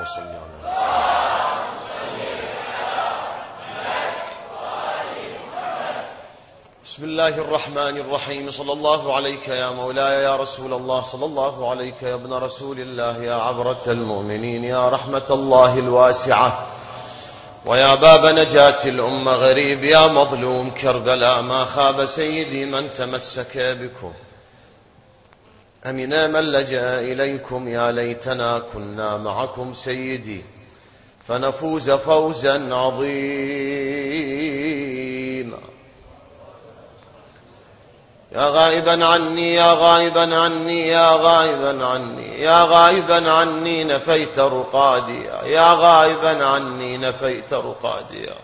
اللهم صل على بسم الله الرحمن الرحيم. صلى الله عليك يا مولاي يا رسول الله، صلى الله عليك يا ابن رسول الله، يا عبرة المؤمنين، يا رحمة الله الواسعة، ويا باب نجاة الأمة، غريب يا مظلوم كربلاء، ما خاب سيدي من تمسك بكم، أمنا من لجأ إليكم، يا ليتنا كنا معكم سيدي فنفوز فوزا عظيما. يا غائبا عني يا غائبا عني يا غائبا عني يا غائبا عني نفيت رقاديا، يا غائبا عني نفيت رقاديا.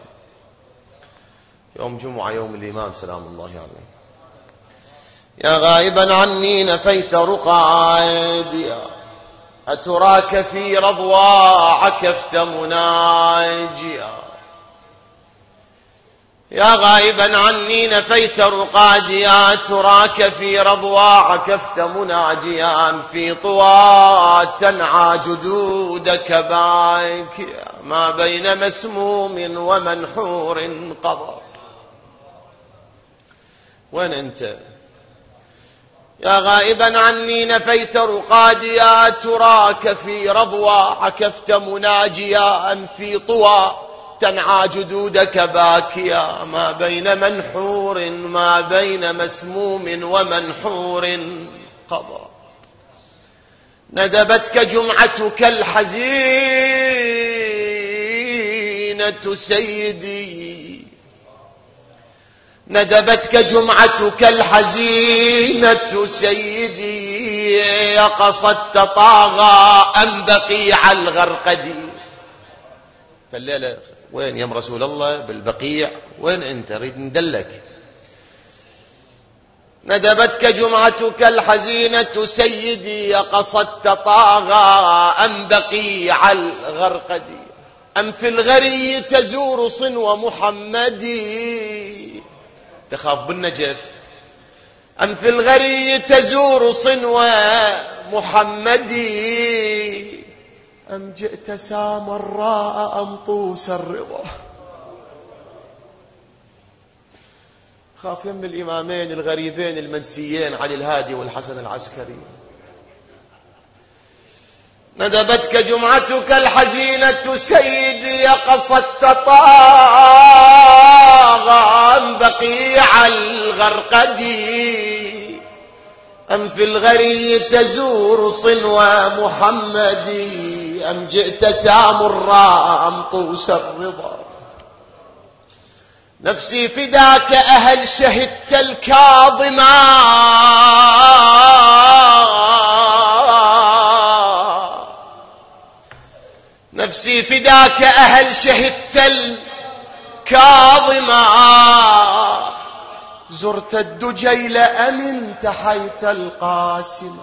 يوم جمعة يوم الإمام سلام الله عليه. يا غائبا عني نفيت رقاديا، أتراك في رضوى عكفت مناجيا. يا غائبا عني نفيت رقاديا، تراك في رضوى عكفت مناجيا، في طوى تنعى جدودك باكيا، ما بين مسموم ومنحور قضى. وين أنت؟ يا غائبا عني نفيت رقاديا، تراك في رضوى عكفت مناجيا، في طوى تنعى جدودك باكيا، ما بين منحور ما بين مسموم ومنحور قضى. ندبتك جمعتك الحزينة سيدي، ندبتك جمعتك الحزينة سيدي، قصدت طاغى أم بقيع الغرقدي. فالليلة وين يا رسول الله؟ بالبقيع. وين أنت؟ ريد ندلك. ندبتك جمعتك الحزينة سيدي، قصدت طاغى أم بقيع الغرقدي، أم في الغري تزور صنو محمدي، تخاف بالنجف، أم في الغري تزور صنو محمدي، أم جئت سامراء أم طوس الرضا. خاف يم الإمامين الغريبين المنسيين علي الهادي والحسن العسكري. ندبتك جمعتك الحزينة سيدي، قصدت طاغى أم بقيع الغرقدي، أم في الغري تزور صنو محمدي، أم جئت سامراء أم طوس الرضا. نفسي فداك أهل شهدت الكاظما، نفسي فداك أهل شهدت الكاظما، زرت الدجيل أم انتحيت القاسمة،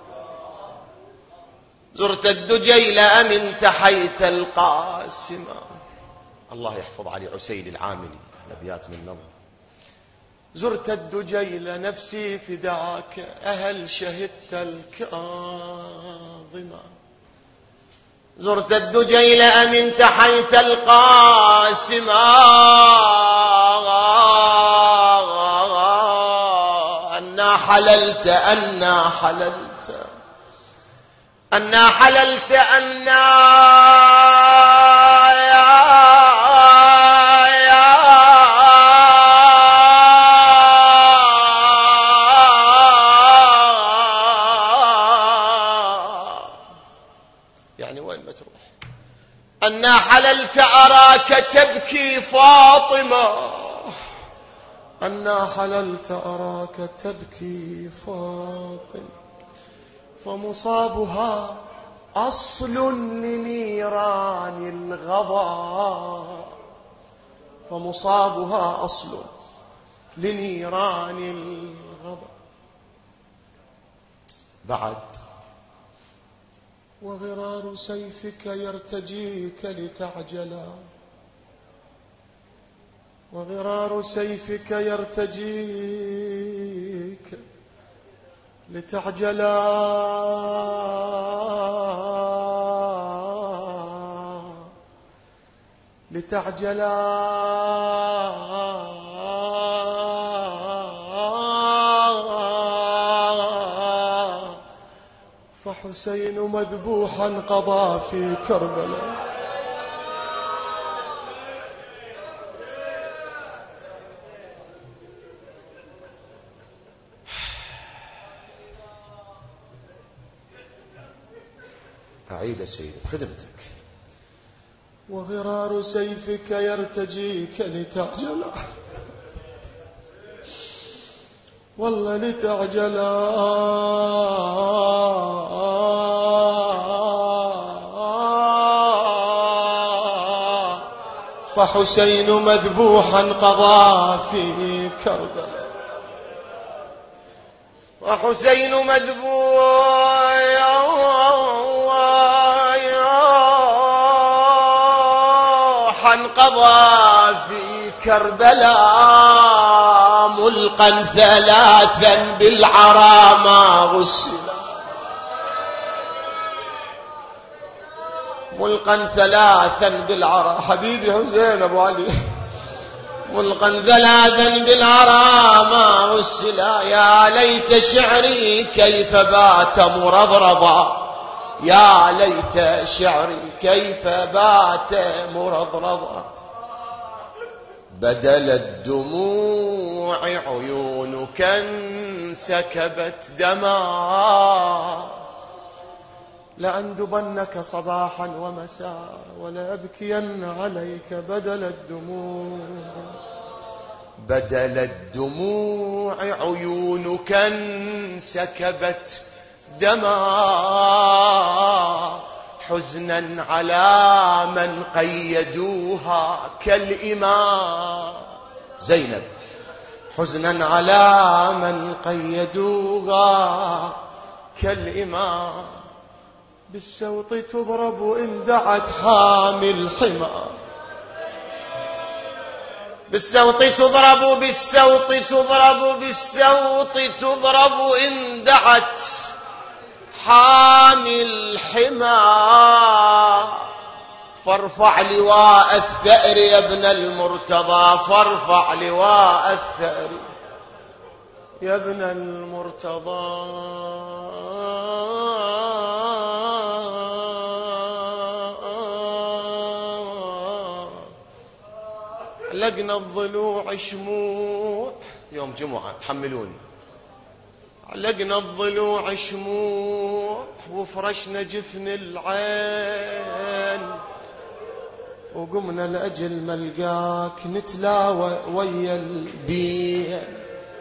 زرت الدجيل أم انتحيت القاسمة. الله يحفظ علي عسيل العاملي الأبيات من نظر. زرت الدجيل نفسي فداك أهل شهدت الكاظمة، زرت الدجيل أم انتحيت القاسمة، أنا حللت أنا حللت أنا حللت أنا يعني وين ما تروح. أنا حللت أراك تبكي فاطمة، أنا حللت أراك تبكي فاطمة، فمصابها أصل لنيران الغضا، فمصابها أصل لنيران الغضا. بعد وغرار سيفك يرتجيك لتعجلا، وغرار سيفك يرتجيك لتعجلا، لتعجلا فحسين مذبوحا قضى في كربلاء. أعيد سيدي بخدمتك. وغرار سيفك يرتجيك لتعجل، والله لتعجل فحسين مذبوحا قضى في كربلاء. وحسين مذبوحا قضى في كربلاء ملقا ثلاثا بالعرى ما غسلا. ملقا ثلاثا بالعرى حبيبي حسين أبو علي. ملقا ثلاثا بالعرى ما غسلا. يا ليت شعري كيف بات مرضرضا. يا ليت شعري كيف بات مرضرضا. بدل الدموع عيونك انسكبت دما. لأندبنك صباحا ومساء ولأبكين عليك بدل الدموع. بدل الدموع عيونك انسكبت دما. حزنا على من قيدوها كالإمام. زينب. حزنا على من قيدوها كالإمام. بالسوط تضرب إن دعت حامي الحمى. بالسوط تضرب بالسوط تضرب بالسوط تضرب إن دعت حامي الحمى. فارفع لواء الثأر يا ابن المرتضى. فارفع لواء الثأر يا ابن المرتضى. لقنا الضلوع شموع. يوم جمعة تحملوني. لقنا الضلوع شموع وفرشنا جفن العين. وقمنا لأجل ملقاك نتلاوى ويا البين.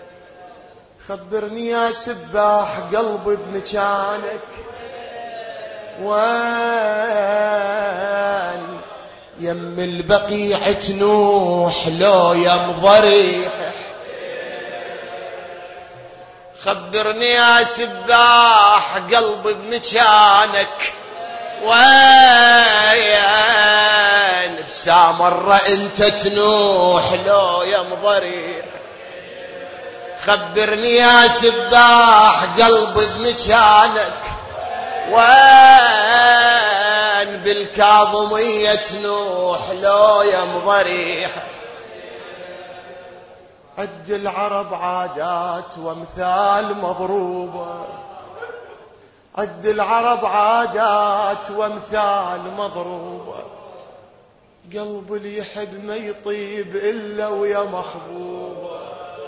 خبرني يا سباح قلبي بمكانك وين. يم البقيع تنوح لو يم ضريح. خبرني يا سباح قلبي بمكانك وين. بسامرة انت تنوح لو يم ضريح. خبرني يا سباح قلبي بمكانك وين. بالكاظمية تنوح لو يم ضريح. عد العرب عادات وامثال مضروبة. عد العرب عادات وامثال مضروبة. قلب اللي يحب ما يطيب إلا ويا محبوبة.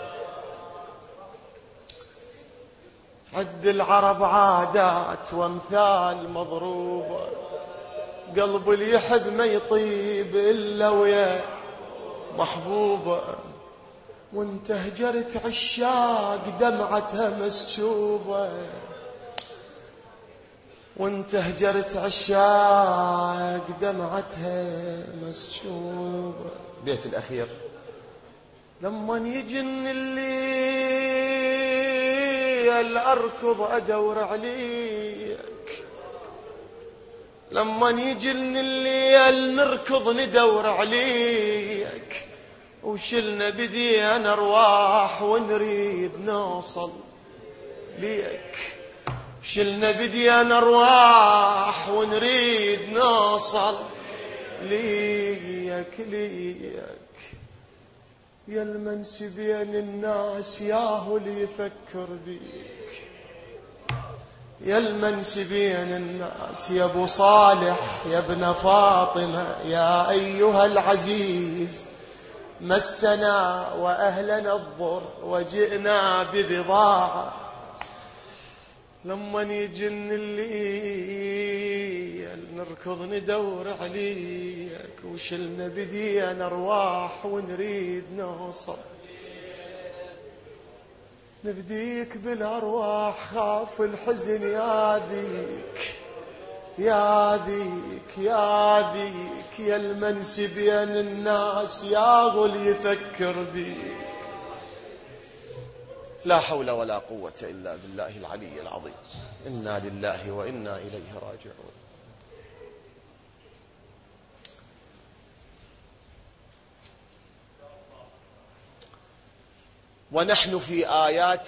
عد العرب عادات وامثال مضروبة. قلب اللي يحب ما يطيب إلا ويا محبوبة. وانت هجرت عشاق دمعتها مسكوبة. وانت هجرت عشاق دمعتها مسكوبة. بيت الأخير. لما يجن الليل أركض أدور عليك. لما يجن الليل نركض ندور عليك. وشلنا بدينا أرواح ونريد نوصل ليك. شلنا بدينا أرواح ونريد نوصل ليك يا المنسي بين الناس ياهو اللي يفكر بيك، يا المنسي بين الناس يا ابو صالح يا ابن فاطمة يا ايها العزيز، مسنا واهلنا الضر وجئنا ببضاعة، لما يجن الليل نركض ندور عليك، وشلنا بدينا ارواح ونريد نوصل، نفديك بالارواح خاف الحزن ياذيك ياذيك ياذيك، يا المنسي بين الناس يا غل يفكر بيك. لا حول ولا قوة إلا بالله العلي العظيم. إنا لله وإنا إليه راجعون. ونحن في آيات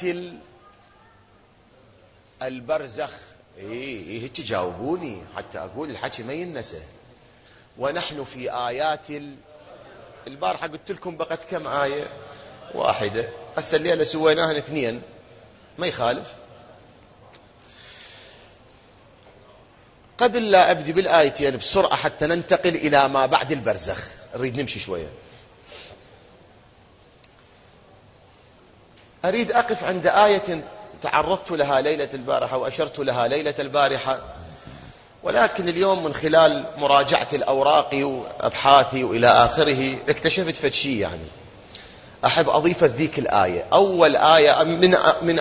البرزخ. إيه تجاوبوني حتى أقول الحكي ما ينسى. ونحن في آيات البارحة قلت لكم بقت كم آية؟ واحدة. هسه الليلة سويناها 2 ما يخالف. قبل لا أبدي بالآيتين بسرعة حتى ننتقل إلى ما بعد البرزخ، نريد نمشي شوية. أريد أقف عند آية تعرضت لها ليلة البارحة وأشرت لها ليلة البارحة، ولكن اليوم من خلال مراجعة الأوراق وأبحاثي وإلى آخره اكتشفت فشي يعني أحب أضيف ذيك الآية. أول آية من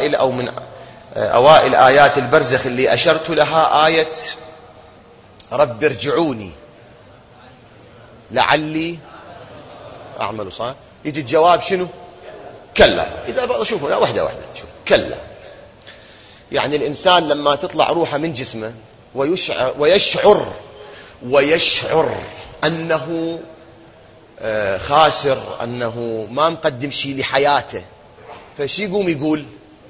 أوائل آيات البرزخ اللي أشرت لها آية رب ارجعوني لعلي أعمل صالحا. يجي الجواب شنو؟ كلا. إذا بقى شوفوا واحدة شوف كلا. يعني الإنسان لما تطلع روحه من جسمه ويشعر أنه خاسر، أنه ما مقدم شيء لحياته، فشي يقوم يقول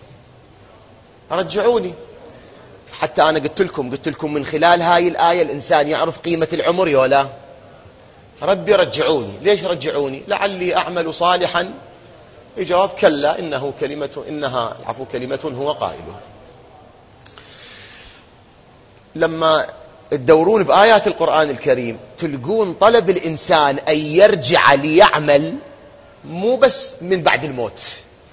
رجعوني. حتى أنا قلت لكم من خلال هاي الآية الإنسان يعرف قيمة العمر يا لا. ربي رجعوني. ليش رجعوني؟ لعلي أعمل صالحا. الجواب كلا إنها كلمة هو قائلها. لما تدورون بآيات القرآن الكريم تلقون طلب الإنسان أن يرجع ليعمل مو بس من بعد الموت،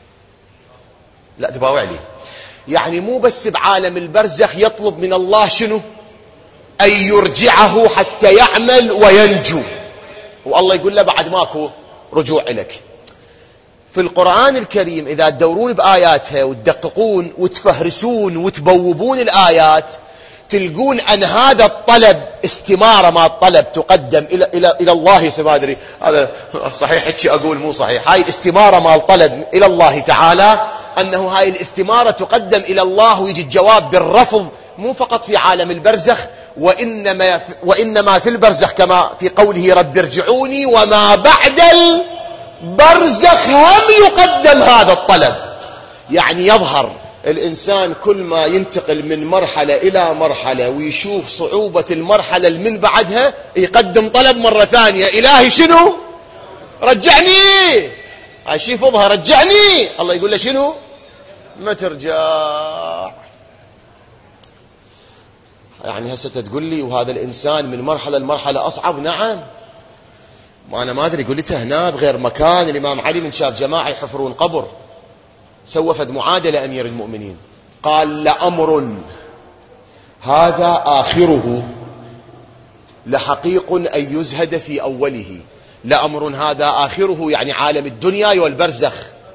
لا تباوع لي، يعني مو بس بعالم البرزخ يطلب من الله شنو؟ أن يرجعه حتى يعمل وينجو، والله يقول له بعد ماكو رجوع إليك. في القرآن الكريم إذا تدورون بآياتها وتدققون وتفهرسون وتبوبون الآيات تلقون أن هذا الطلب استمارة ما الطلب تقدم إلى الله. ما أدري هذا صحيح هيك أقول مو صحيح. هاي الاستمارة ما الطلب إلى الله تعالى، أنه هاي الاستمارة تقدم إلى الله ويجي الجواب بالرفض، مو فقط في عالم البرزخ وإنما في البرزخ كما في قوله رب ارجعوني، وما بعد البرزخ هم يقدم هذا الطلب. يعني يظهر الإنسان كل ما ينتقل من مرحلة إلى مرحلة ويشوف صعوبة المرحلة اللي من بعدها يقدم طلب مرة ثانية، إلهي شنو؟ رجعني. هاي شي فضها رجعني. الله يقول له شنو؟ ما ترجع. يعني هسه تقول لي وهذا الإنسان من مرحلة لمرحلة أصعب. نعم، ما أنا ما أدري. قلت هنا بغير مكان الإمام علي من شاف جماعة يحفرون قبر سوى فد معادلة أمير المؤمنين، قال لأمر هذا آخره لحقيق أن يزهد في أوله. لأمر هذا آخره يعني عالم الدنيا والبرزخ.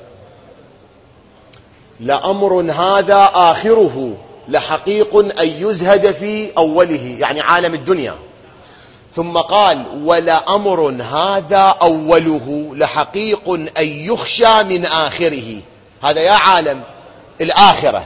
لأمر هذا آخره لحقيق أن يزهد في أوله يعني عالم الدنيا. ثم قال ولأمر هذا أوله لحقيق أن يخشى من آخره. هذا يا عالم الآخرة.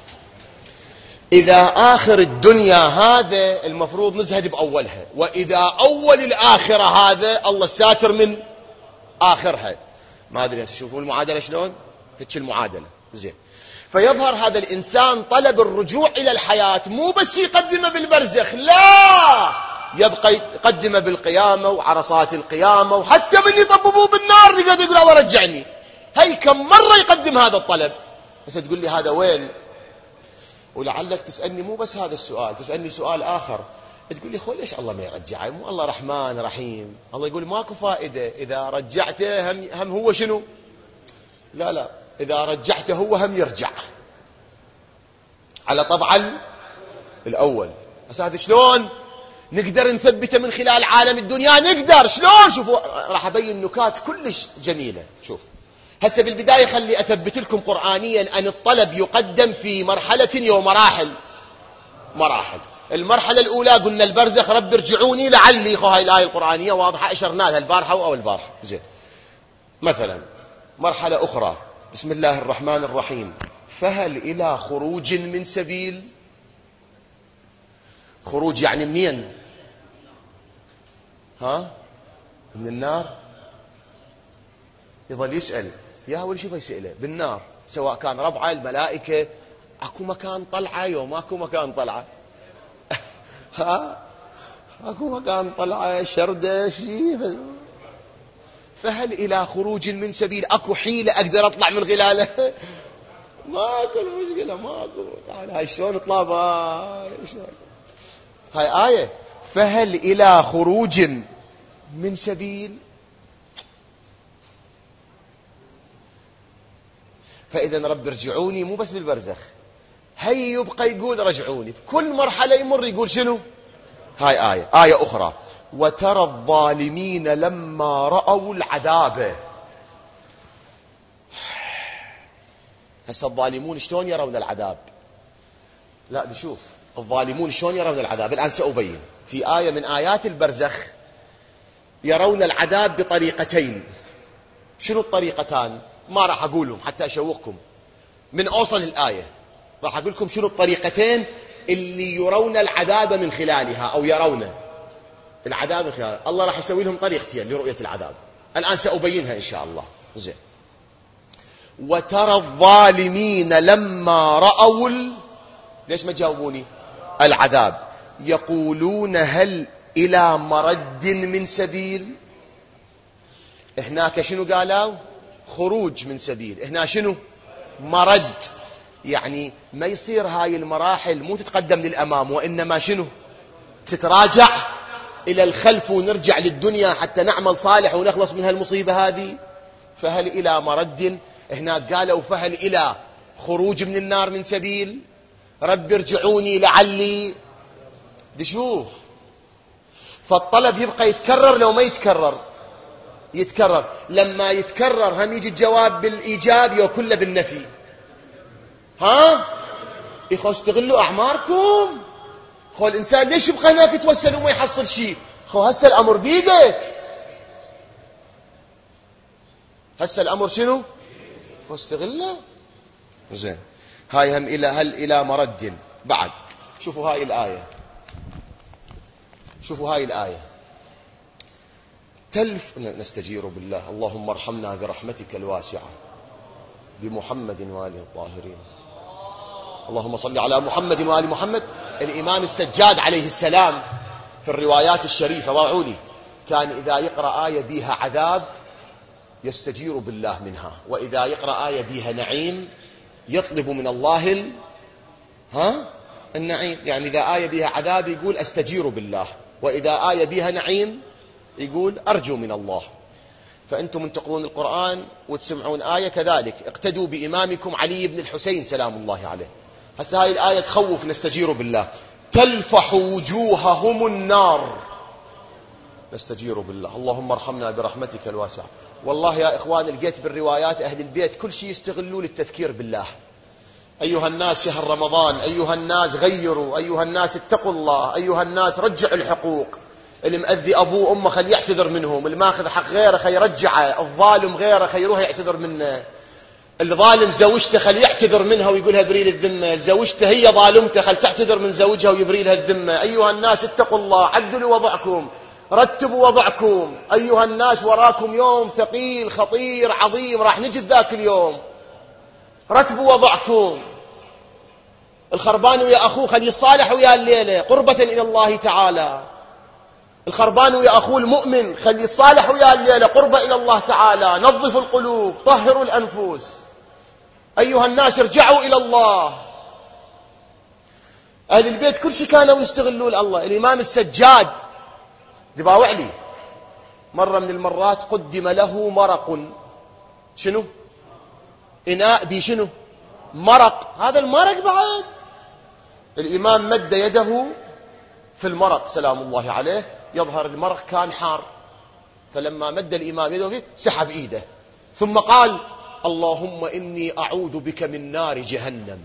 إذا آخر الدنيا هذا المفروض نزهد بأولها، وإذا أول الآخرة هذا الله ساتر من آخرها. ما أدري شوفوا المعادلة شلون؟ هيك المعادلة زين. فيظهر هذا الإنسان طلب الرجوع إلى الحياة مو بس يقدمه بالبرزخ، لا، يبقى يقدم بالقيامة وعرصات القيامة، وحتى من يطببوه بالنار يقعد يقول الله رجعني. هي كم مرة يقدم هذا الطلب. بس تقول لي هذا وين؟ ولعلك تسألني مو بس هذا السؤال، تسألني سؤال آخر، تقول لي ليش الله ما يرجعه؟ مو الله رحمن رحيم؟ الله يقول ماكو فائدة إذا رجعته، هم هو شنو؟ لا، إذا رجعته هو هم يرجع على طبع الأول. بس هذا شلون نقدر نثبته من خلال عالم الدنيا؟ نقدر شلون؟ شوفوا راح أبين نكات كلش جميلة. شوف هسه بالبداية خلي أثبت لكم قرآنيا أن الطلب يقدم في مرحلة ومراحل. المرحلة الأولى قلنا البرزخ، رب ارجعوني لعلي. هاي الآية القرآنية واضحة، أشرنا لها البارحة أو البارحة. زين، مثلا مرحلة أخرى، بسم الله الرحمن الرحيم، فهل إلى خروج من سبيل؟ خروج يعني منين؟ من النار. يظل يسأل، يا أول شيء يسأله بالنار، سواء كان ربعه الملائكة، أكو مكان طلعة يوم أكو مكان طلعة أكو مكان طلعة شردة شيء. فهل إلى خروج من سبيل؟ أكو حيلة أقدر أطلع من غلاله؟ ماكو المشكلة، ماكو. تعال هاي شلون طلاب؟ هاي آية، فهل إلى خروج من سبيل؟ فإذا رب ارجعوني مو بس بالبرزخ، هي يبقى يقول رجعوني بكل مرحلة يمر يقول شنو؟ هاي آية أخرى، وترى الظالمين لما رأوا العذاب. هسه الظالمون شلون يرون العذاب؟ لا دي شوف الظالمون شلون يرون العذاب. الآن سأبين في آية من آيات البرزخ يرون العذاب بطريقتين. شنو الطريقتان؟ ما راح أقولهم حتى أشوقكم من أوصل الآية، راح أقول لكم شنو الطريقتين اللي يرون العذاب من خلالها، أو يرون العذاب من خلالها. الله راح يسوي لهم طريقتين لرؤية العذاب، الآن سأبينها إن شاء الله. زين، وترى الظالمين لما رأوا ليش ما جاوبوني؟ العذاب، يقولون هل إلى مرد من سبيل. هناك شنو قالوا؟ خروج من سبيل. هنا شنو؟ مرد. يعني ما يصير هاي المراحل مو تتقدم للأمام، وإنما شنو؟ تتراجع إلى الخلف ونرجع للدنيا حتى نعمل صالح ونخلص من هالمصيبة هذه. فهل إلى مرد؟ هناك قالوا فهل إلى خروج من النار من سبيل؟ رب ارجعوني لعلي. دي شوف، فالطلب يبقى يتكرر لو ما يتكرر؟ يتكرر. لما يتكرر هم يجي الجواب بالإيجاب يو كله بالنفي. إخوة استغلوا أعماركم. خو الإنسان ليش يبقى هناك يتوسل وما يحصل شيء؟ خو هسه الأمر بيدك، هسه الأمر شنو؟ خو استغله. زين، هاي هم هل إلى مرد بعد. شوفوا هاي الآية، شوفوا هاي الآية، نستجير بالله، اللهم ارحمنا برحمتك الواسعة بمحمد وآله الطاهرين، اللهم صل على محمد وآل محمد. الإمام السجاد عليه السلام في الروايات الشريفة واعوني كان إذا يقرأ آية بيها عذاب يستجير بالله منها، وإذا يقرأ آية بيها نعيم يطلب من الله النعيم. يعني إذا آية بيها عذاب يقول أستجير بالله، وإذا آية بيها نعيم يقول أرجو من الله. فأنتم من تقرون القرآن وتسمعون آية كذلك اقتدوا بإمامكم علي بن الحسين سلام الله عليه. هسه هاي الآية تخوف، نستجير بالله. تلفح وجوههم النار، نستجير بالله، اللهم ارحمنا برحمتك الواسعة. والله يا إخوان لقيت بالروايات أهل البيت كل شيء يستغلوا للتذكير بالله. أيها الناس شهر رمضان، أيها الناس غيروا، أيها الناس اتقوا الله، أيها الناس رجعوا الحقوق. اللي مأذي أبوه أمه خلي يعتذر منهم، اللي ماخذ حق غيره خلي يرجعه، الظالم غيره خلي يروح يعتذر منه، الظالم زوجته خلي يعتذر منها ويقولها بريل الذمة، زوجته هي ظالمته خلي تعتذر من زوجها ويبريلها الذمة. أيها الناس اتقوا الله، عدلوا وضعكم، رتبوا وضعكم. أيها الناس وراكم يوم ثقيل خطير عظيم راح نجد ذاك اليوم، رتبوا وضعكم. الخربان ويا أخوه خلي يصالح ويا الليلة قربة إلى الله تعالى. الخربان ويا أخوه المؤمن، خلي الصالح ويا الليلة، قربة إلى الله تعالى، نظفوا القلوب، طهروا الأنفس، أيها الناس ارجعوا إلى الله. أهل البيت كل شيء كانوا يستغلون الله. الإمام السجاد دباوعلي مرة من المرات قدم له مرق، شنو؟ إناء بي شنو؟ مرق. هذا المرق بعد الإمام مد يده في المرق سلام الله عليه، يظهر المرق كان حار، فلما مد الإمام يده فيه سحب إيده، ثم قال اللهم إني أعوذ بك من نار جهنم.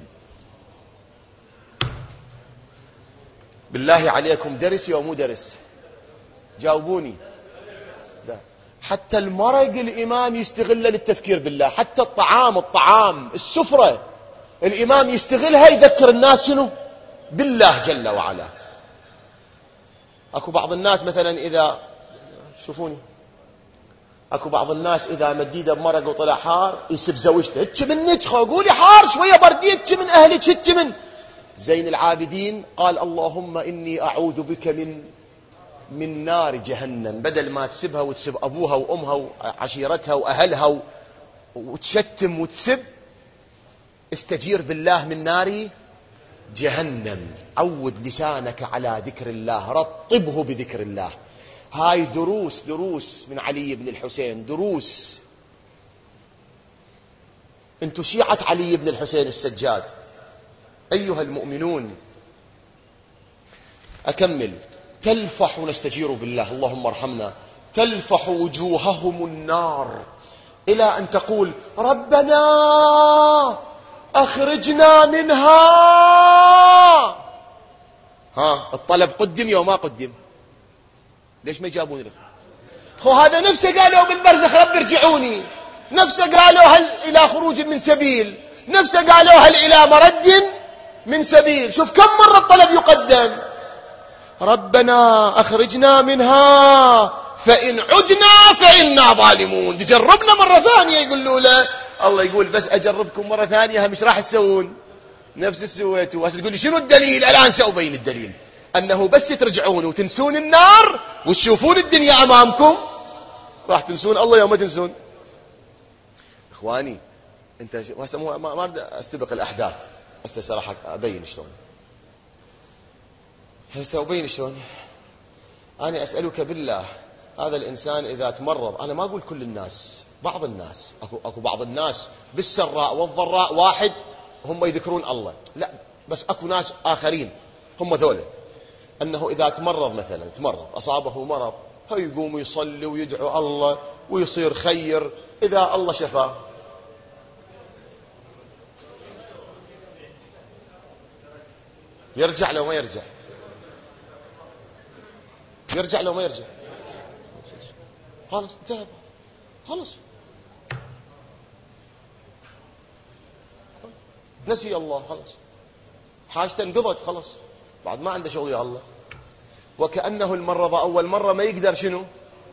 بالله عليكم درس أو مو درس؟ جاوبوني. لا. حتى المرق الإمام يستغله للتذكير بالله، حتى الطعام السفرة الإمام يستغلها يذكر الناس شنو؟ بالله جل وعلا. أكو بعض الناس مثلا إذا شوفوني، أكو بعض الناس إذا مديده بمرق وطلع حار يسب زوجته، هتش منك قولي حار شوية بردي، هتش من أهلك، هتش من. زين العابدين قال اللهم إني أعوذ بك من نار جهنم، بدل ما تسبها وتسب أبوها وأمها وعشيرتها وأهلها وتشتم وتسب، استجير بالله من نار جهنم. عود لسانك على ذكر الله، رطبه بذكر الله. هاي دروس من علي بن الحسين، دروس. انتو شيعة علي بن الحسين السجاد أيها المؤمنون. أكمل. تلفح، نستجير بالله اللهم ارحمنا، تلفح وجوههم النار إلى أن تقول ربنا أخرجنا منها. الطلب قدم يوم ما قدم؟ ليش ما يجابون له؟ هذا نفسه قالوا بالبرزخ رب ارجعوني، نفسه قالوا هل إلى خروج من سبيل، نفسه قالوا هل إلى مرد من سبيل. شوف كم مرة الطلب يقدم. ربنا أخرجنا منها فإن عدنا فإنا ظالمون. تجربنا مرة ثانية، يقولوا له الله يقول بس أجربكم مرة ثانية، مش راح تسوون نفس السويتوا. تقول لي شنو الدليل؟ الآن سأبين الدليل، أنه بس ترجعون وتنسون النار وتشوفون الدنيا أمامكم راح تنسون الله يوم ما تنسون. إخواني أنت ما أريد أستبق الأحداث، هسه راح أبين شلون، هسه أبين شلون. أنا أسألك بالله، هذا الإنسان إذا تمرض، أنا ما أقول كل الناس، بعض الناس، أكو بعض الناس بالسراء والضراء واحد هم يذكرون الله، لا بس أكو ناس آخرين هم ذولا، أنه إذا تمرض مثلا، تمرض أصابه مرض، هو يقوم يصلي ويدعو الله ويصير خير، إذا الله شفاه يرجع لو ما يرجع، يرجع لو ما يرجع، خلاص انتهى، خلاص نسي الله، خلاص حاجته انقضت، خلاص بعد ما عنده شغل يا الله. وكأنه المرض أول مرة ما يقدر شنو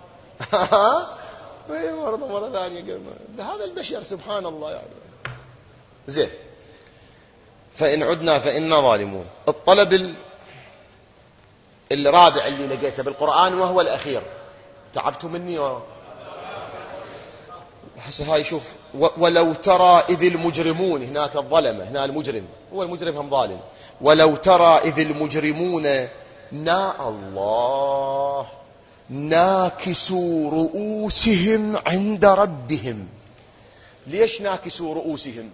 مرض مرة ثانية. هذا البشر سبحان الله يعني. زين، فإن عدنا فإنا ظالمون. الطلب الرابع اللي لقيته بالقرآن وهو الأخير، تعبتوا مني هسه هاي شوف، ولو ترى إذ المجرمون، هناك الظلمة، هنا المجرم، هو المجرم هم ظالم. ولو ترى إذ المجرمون الله ناكسوا رؤوسهم عند ربهم. ليش ناكسوا رؤوسهم؟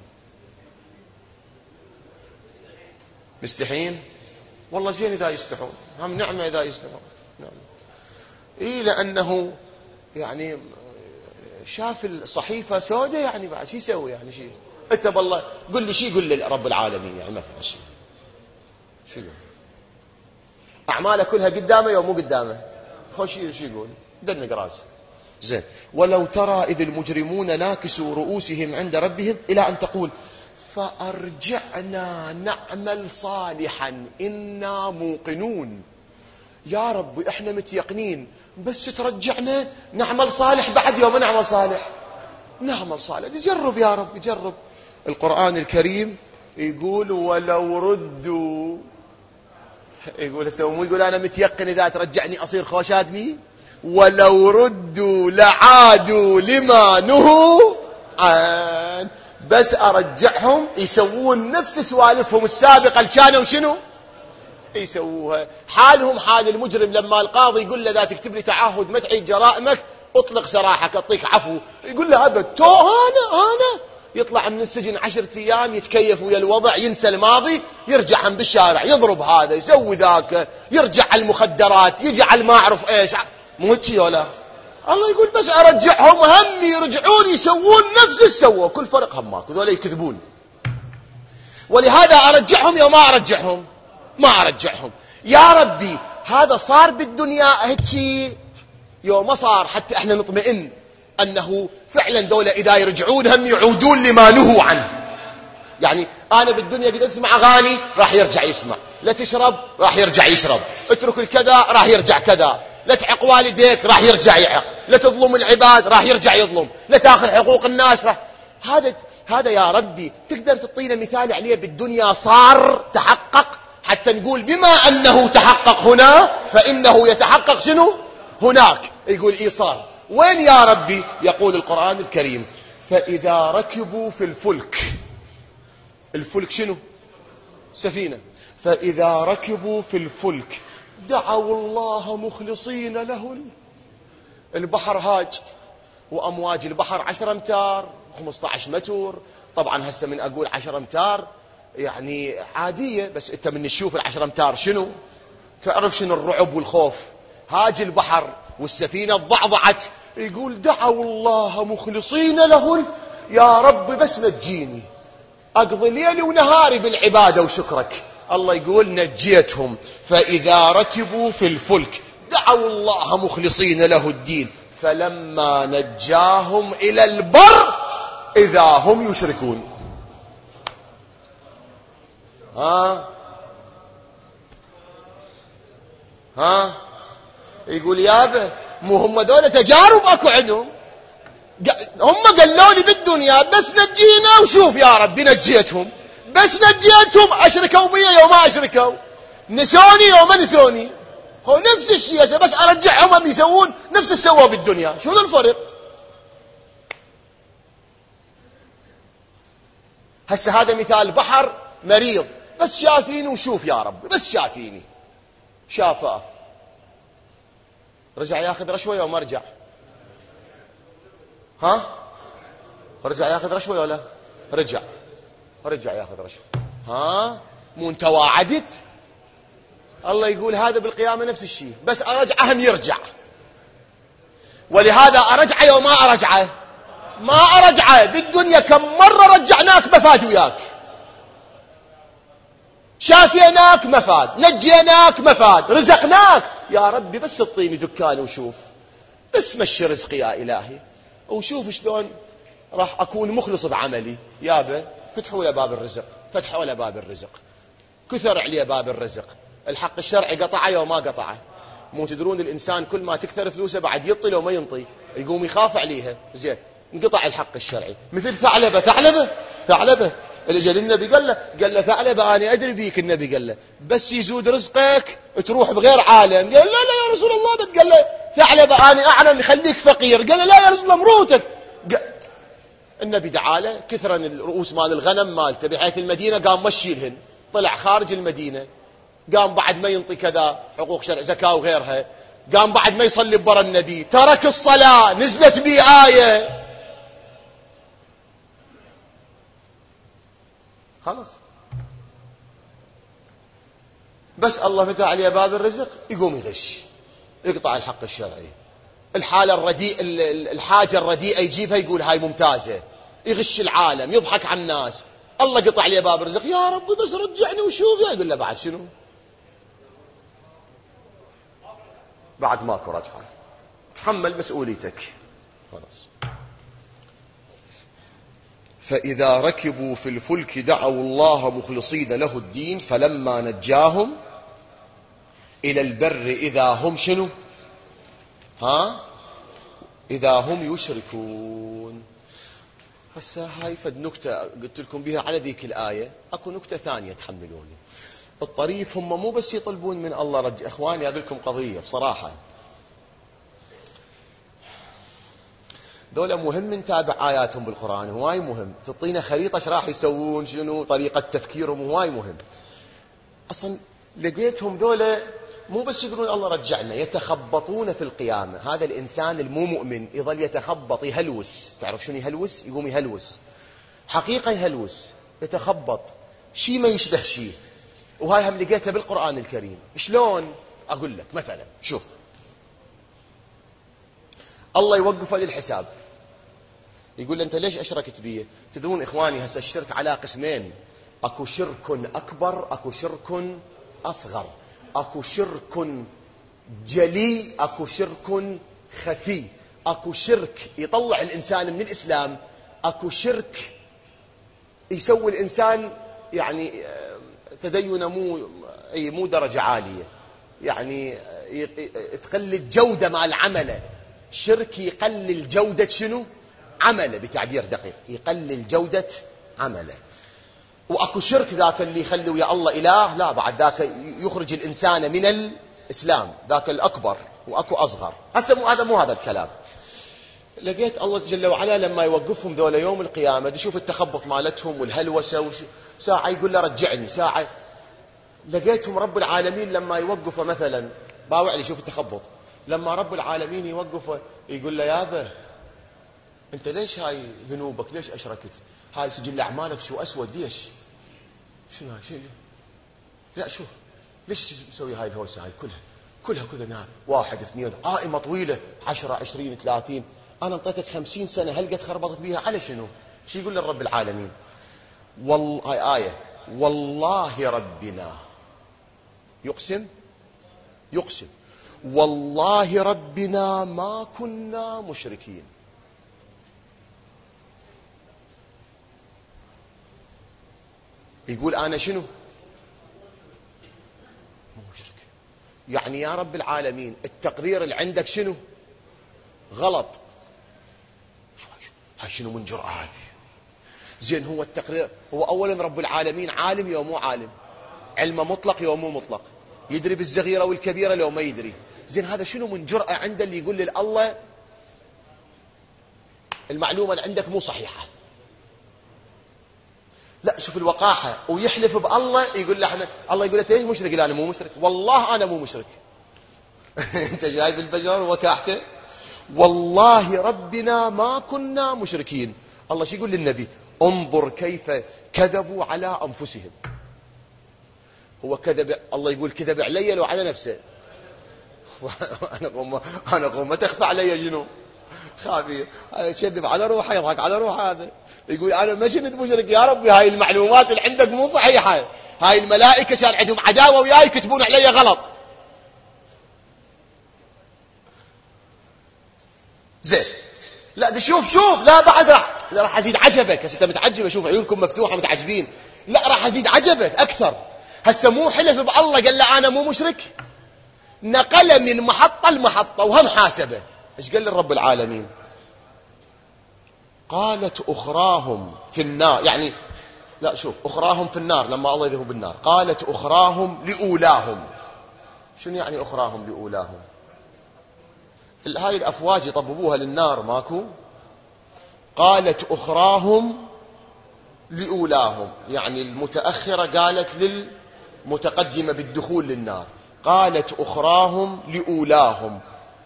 مستحين؟ والله زين إذا يستحون، هم نعمة إذا يستحون، نعم. إيه لأنه يعني شاف الصحيفة سوداء، يعني بعد شو يسوي يعني شيء. أنت بالله قل لي شيء، قل لي رب العالمين يعني مثلا شيء، شو يقول؟ أعماله كلها قدامه يوم مو قدامه، خوش شو يقول؟ دنق راسه. زين، ولو ترى إذ المجرمون ناكسوا رؤوسهم عند ربهم إلى أن تقول فأرجعنا نعمل صالحا إنا موقنون. يا رب إحنا متيقنين، بس ترجعنا نعمل صالح بعد يوم نعمل صالح، نعمل صالح، نجرب يا رب نجرب. القرآن الكريم يقول ولو ردوا يقول هسه مو يقول أنا متيقن إذا ترجعني أصير خوش آدمي، ولو ردوا لعادوا لما نهوا عن. بس أرجعهم يسوون نفس سوالفهم السابقة اللي كانوا شنو يسووها. حالهم حال المجرم لما القاضي يقول له إذا تكتب لي تعهد ما تعيد جرائمك اطلق سراحك أعطيك عفو، يقول له أبد أنا يطلع من السجن 10 أيام يتكيف ويا الوضع، ينسى الماضي، يرجع هم بالشارع يضرب هذا يسوي ذاك، يرجع على المخدرات، يجي على ما أعرف إيش. مو هيك ولا الله يقول بس أرجعهم هم يرجعون يسوون نفس السووا، كل فرق هم ماكو، ذولا يكذبون. ولهذا أرجعهم يا ما أرجعهم، ما أرجعهم. يا ربي هذا صار بالدنيا هيك يوم ما صار حتى احنا نطمئن أنه فعلا دولة إذا يرجعون هم يعودون لما نهوا عنه. يعني أنا بالدنيا قد أسمع أغاني راح يرجع يسمع، لا تشرب راح يرجع يشرب، اترك الكذا راح يرجع كذا، لا تعق والديك راح يرجع يعق، لا تظلم العباد راح يرجع يظلم، لا تأخذ حقوق الناس راح. هذا يا ربي تقدر تعطينا مثال عليه بالدنيا صار تحقق حتى نقول بما أنه تحقق هنا فإنه يتحقق شنو هناك. يقول إيه صار وين يا ربي؟ يقول القرآن الكريم فإذا ركبوا في الفلك. الفلك شنو؟ سفينة. فإذا ركبوا في الفلك دعوا الله مخلصين له. البحر هاج وأمواج البحر 10 أمتار 15 متر. طبعا هسه من أقول 10 أمتار يعني عادية، بس أنت من تشوف 10 أمتار شنو تعرف شنو الرعب والخوف. هاج البحر والسفينة ضعضعت، يقول دعوا الله مخلصين له يا رب بس نجيني أقضي ليلي ونهاري بالعبادة وشكرك. الله يقول نجيتهم. فإذا ركبوا في الفلك دعوا الله مخلصين له الدين فلما نجاهم إلى البر إذا هم يشركون. يقول يابا مو هم ذولا تجارب اكو عندهم، هم قالوا لي بالدنيا بس نجينا وشوف يا ربي نجيتهم، بس نجيتهم اشركوا بي يوم ما اشركوا، نسوني يوم ما نسوني، هو نفس الشيء بس ارجعهم هم يسوون نفس السوا بالدنيا. شو الفرق؟ هسه هذا مثال بحر مريض بس شافيني وشوف يا رب بس شافيني، شافه رجع ياخذ رشوه يوم رجع رجع ياخذ رشوه ولا رجع ياخذ رشوه. مو انت واعدت؟ الله يقول هذا بالقيامه نفس الشيء بس ارجعهم يرجع. ولهذا ارجع يوم ما ارجعه ما ارجعه. بالدنيا كم مره رجعناك مفاد وياك، شافيناك مفاد، نجيناك مفاد، رزقناك يا ربي بس اعطيني دكان وشوف بس مشي رزقي يا إلهي وشوف شلون راح أكون مخلص بعملي. يابا فتحوا له باب الرزق، فتحوا له باب الرزق، كثر عليه باب الرزق. الحق الشرعي قطعه يوم ما قطعه. مو تدرون الإنسان كل ما تكثر فلوسه بعد يطي لو ما ينطي يقوم يخاف عليها. زين انقطع الحق الشرعي. مثل ثعلبة الجل النبي قال له ثعلبة أنا أدري بيك. النبي قال له بس يزود رزقك تروح بغير عالم. قال لا يا رسول الله. قال له ثعلبة أنا أعلم يخليك فقير. قال له لا يا رسول الله مروتك. النبي دعاله كثرا الرؤوس مال الغنم مالته بحيث المدينة قام مشيلهن، طلع خارج المدينة، قام بعد ما ينطي كذا حقوق شرع زكاة وغيرها، قام بعد ما يصلي برا النبي، ترك الصلاة، نزلت بي آية خلاص. بس الله فتح عليه باب الرزق يقوم يغش، يقطع الحق الشرعي. الحالة الرديئة الحاجة الرديئة يجيبها يقول هاي ممتازة، يغش العالم، يضحك على الناس. الله قطع عليه باب الرزق، يا رب بس رجعني وشوف. يقول له بعد شنو؟ بعد ماكو رجعة، تحمل مسؤوليتك خلاص. فإذا ركبوا في الفلك دعوا الله مخلصين له الدين فلما نجاهم إلى البر إذا هم شنو؟ إذا هم يشركون. هسه هاي فد نكتة قلت لكم بها على ذيك الآية. أكو نكتة ثانية تحملوني. الطريف هم مو بس يطلبون من الله رجع. إخواني أقول لكم قضية بصراحة، دولة مهم نتابع آياتهم بالقرآن، هواي مهم. تعطينا خريطة ايش راح يسوون، شنو طريقة تفكيرهم، هواي مهم. أصلا لقيتهم دولة مو بس يقولون الله رجعنا، يتخبطون في القيامة. هذا الإنسان المو مؤمن يظل يتخبط، يهلوس. تعرف شنو يهلوس؟ يقوم يهلوس، حقيقة يهلوس، يتخبط، شيء ما يشبه شيء. وهاي هم لقيتها بالقرآن الكريم. شلون؟ أقول لك مثلا، شوف، الله يوقفه للحساب، يقول له أنت ليش أشركت بيه؟ تدرون إخواني هسه الشرك على قسمين، أكو شرك أكبر، أكو شرك أصغر، أكو شرك جلي، أكو شرك خفي. أكو شرك يطلع الإنسان من الإسلام، أكو شرك يسوي الإنسان يعني تدين مو درجة عالية، يعني تقلل جودة مع العمل. شرك يقلل جودة شنو؟ عمله، بتعبير دقيق يقلل جودة عمله. وأكو شرك ذاك اللي يخلي ويا الله إله، لا بعد ذاك يخرج الإنسان من الإسلام، ذاك الأكبر. وأكو أصغر. هذا مو هذا الكلام. لقيت الله جل وعلا لما يوقفهم ذولا يوم القيامة، دي شوف التخبط مالتهم والهلوسة، ساعة يقول له رجعني، ساعة. لقيتهم رب العالمين لما يوقفه مثلا، باوع لي شوف التخبط، لما رب العالمين يوقفه يقول له يابا انت ليش هاي ذنوبك، ليش اشركت؟ هاي سجل اعمالك شو اسود، ليش؟ شنو هاي شيء؟ لا شوف ليش مسوي هاي الهوسه هاي كلها نعم، 1 2 قائمه طويله 10 20 30، انا انطيتك 50 سنه هل قد خربطت بيها على شنو؟ شو يقول للرب العالمين؟ والله هاي ايه، والله ربنا يقسم والله ربنا ما كنا مشركين. يقول أنا شنو؟ مو مشرك. يعني يا رب العالمين التقرير اللي عندك شنو؟ غلط. هاي شنو من جرأة هذه؟ زين هو التقرير، هو أولا رب العالمين عالم يوم مو عالم؟ علمه مطلق يوم مو مطلق؟ يدري بالصغيرة والكبيرة لو ما يدري؟ زين هذا شنو من جرأة عنده اللي يقول لله المعلومة اللي عندك مو صحيحة؟ لا شوف الوقاحة، ويحلف بالله يقول له احنا، الله يقول له ليش مشرك؟ لا انا مو مشرك، والله انا مو مشرك. انت جايب البجر ووقاحته، والله ربنا ما كنا مشركين. الله شو يقول للنبي؟ انظر كيف كذبوا على انفسهم. هو كذب، الله يقول كذب علي لو على نفسه. انا قوم ما تخفى علي جنو خافي، كذب على روحه، يضحك على روحه. هذا يقول انا ما كنت مشرك يا ربي، هاي المعلومات اللي عندك مو صحيحه، هاي الملائكه كان عندهم عداوه وياي يكتبون علي غلط. زين لا شوف لا بعد راح ازيد عجبك. هسه انت متعجب، اشوف عيونكم مفتوحه متعجبين. لا راح ازيد عجبك اكثر. هسه مو حلف بالله قال له انا مو مشرك، نقله من محطه لمحطه وهم حاسبه. ايش قال للرب العالمين؟ قالت أخراهم في النار، يعني لا شوف أخراهم في النار لما الله يذهب بالنار، قالت أخراهم لأولاهم. شنو يعني أخراهم لأولاهم؟ هاي الأفواج يطببوها للنار ماكو؟ قالت أخراهم لأولاهم، يعني المتأخرة قالت للمتقدمة بالدخول للنار. قالت أخراهم لأولاهم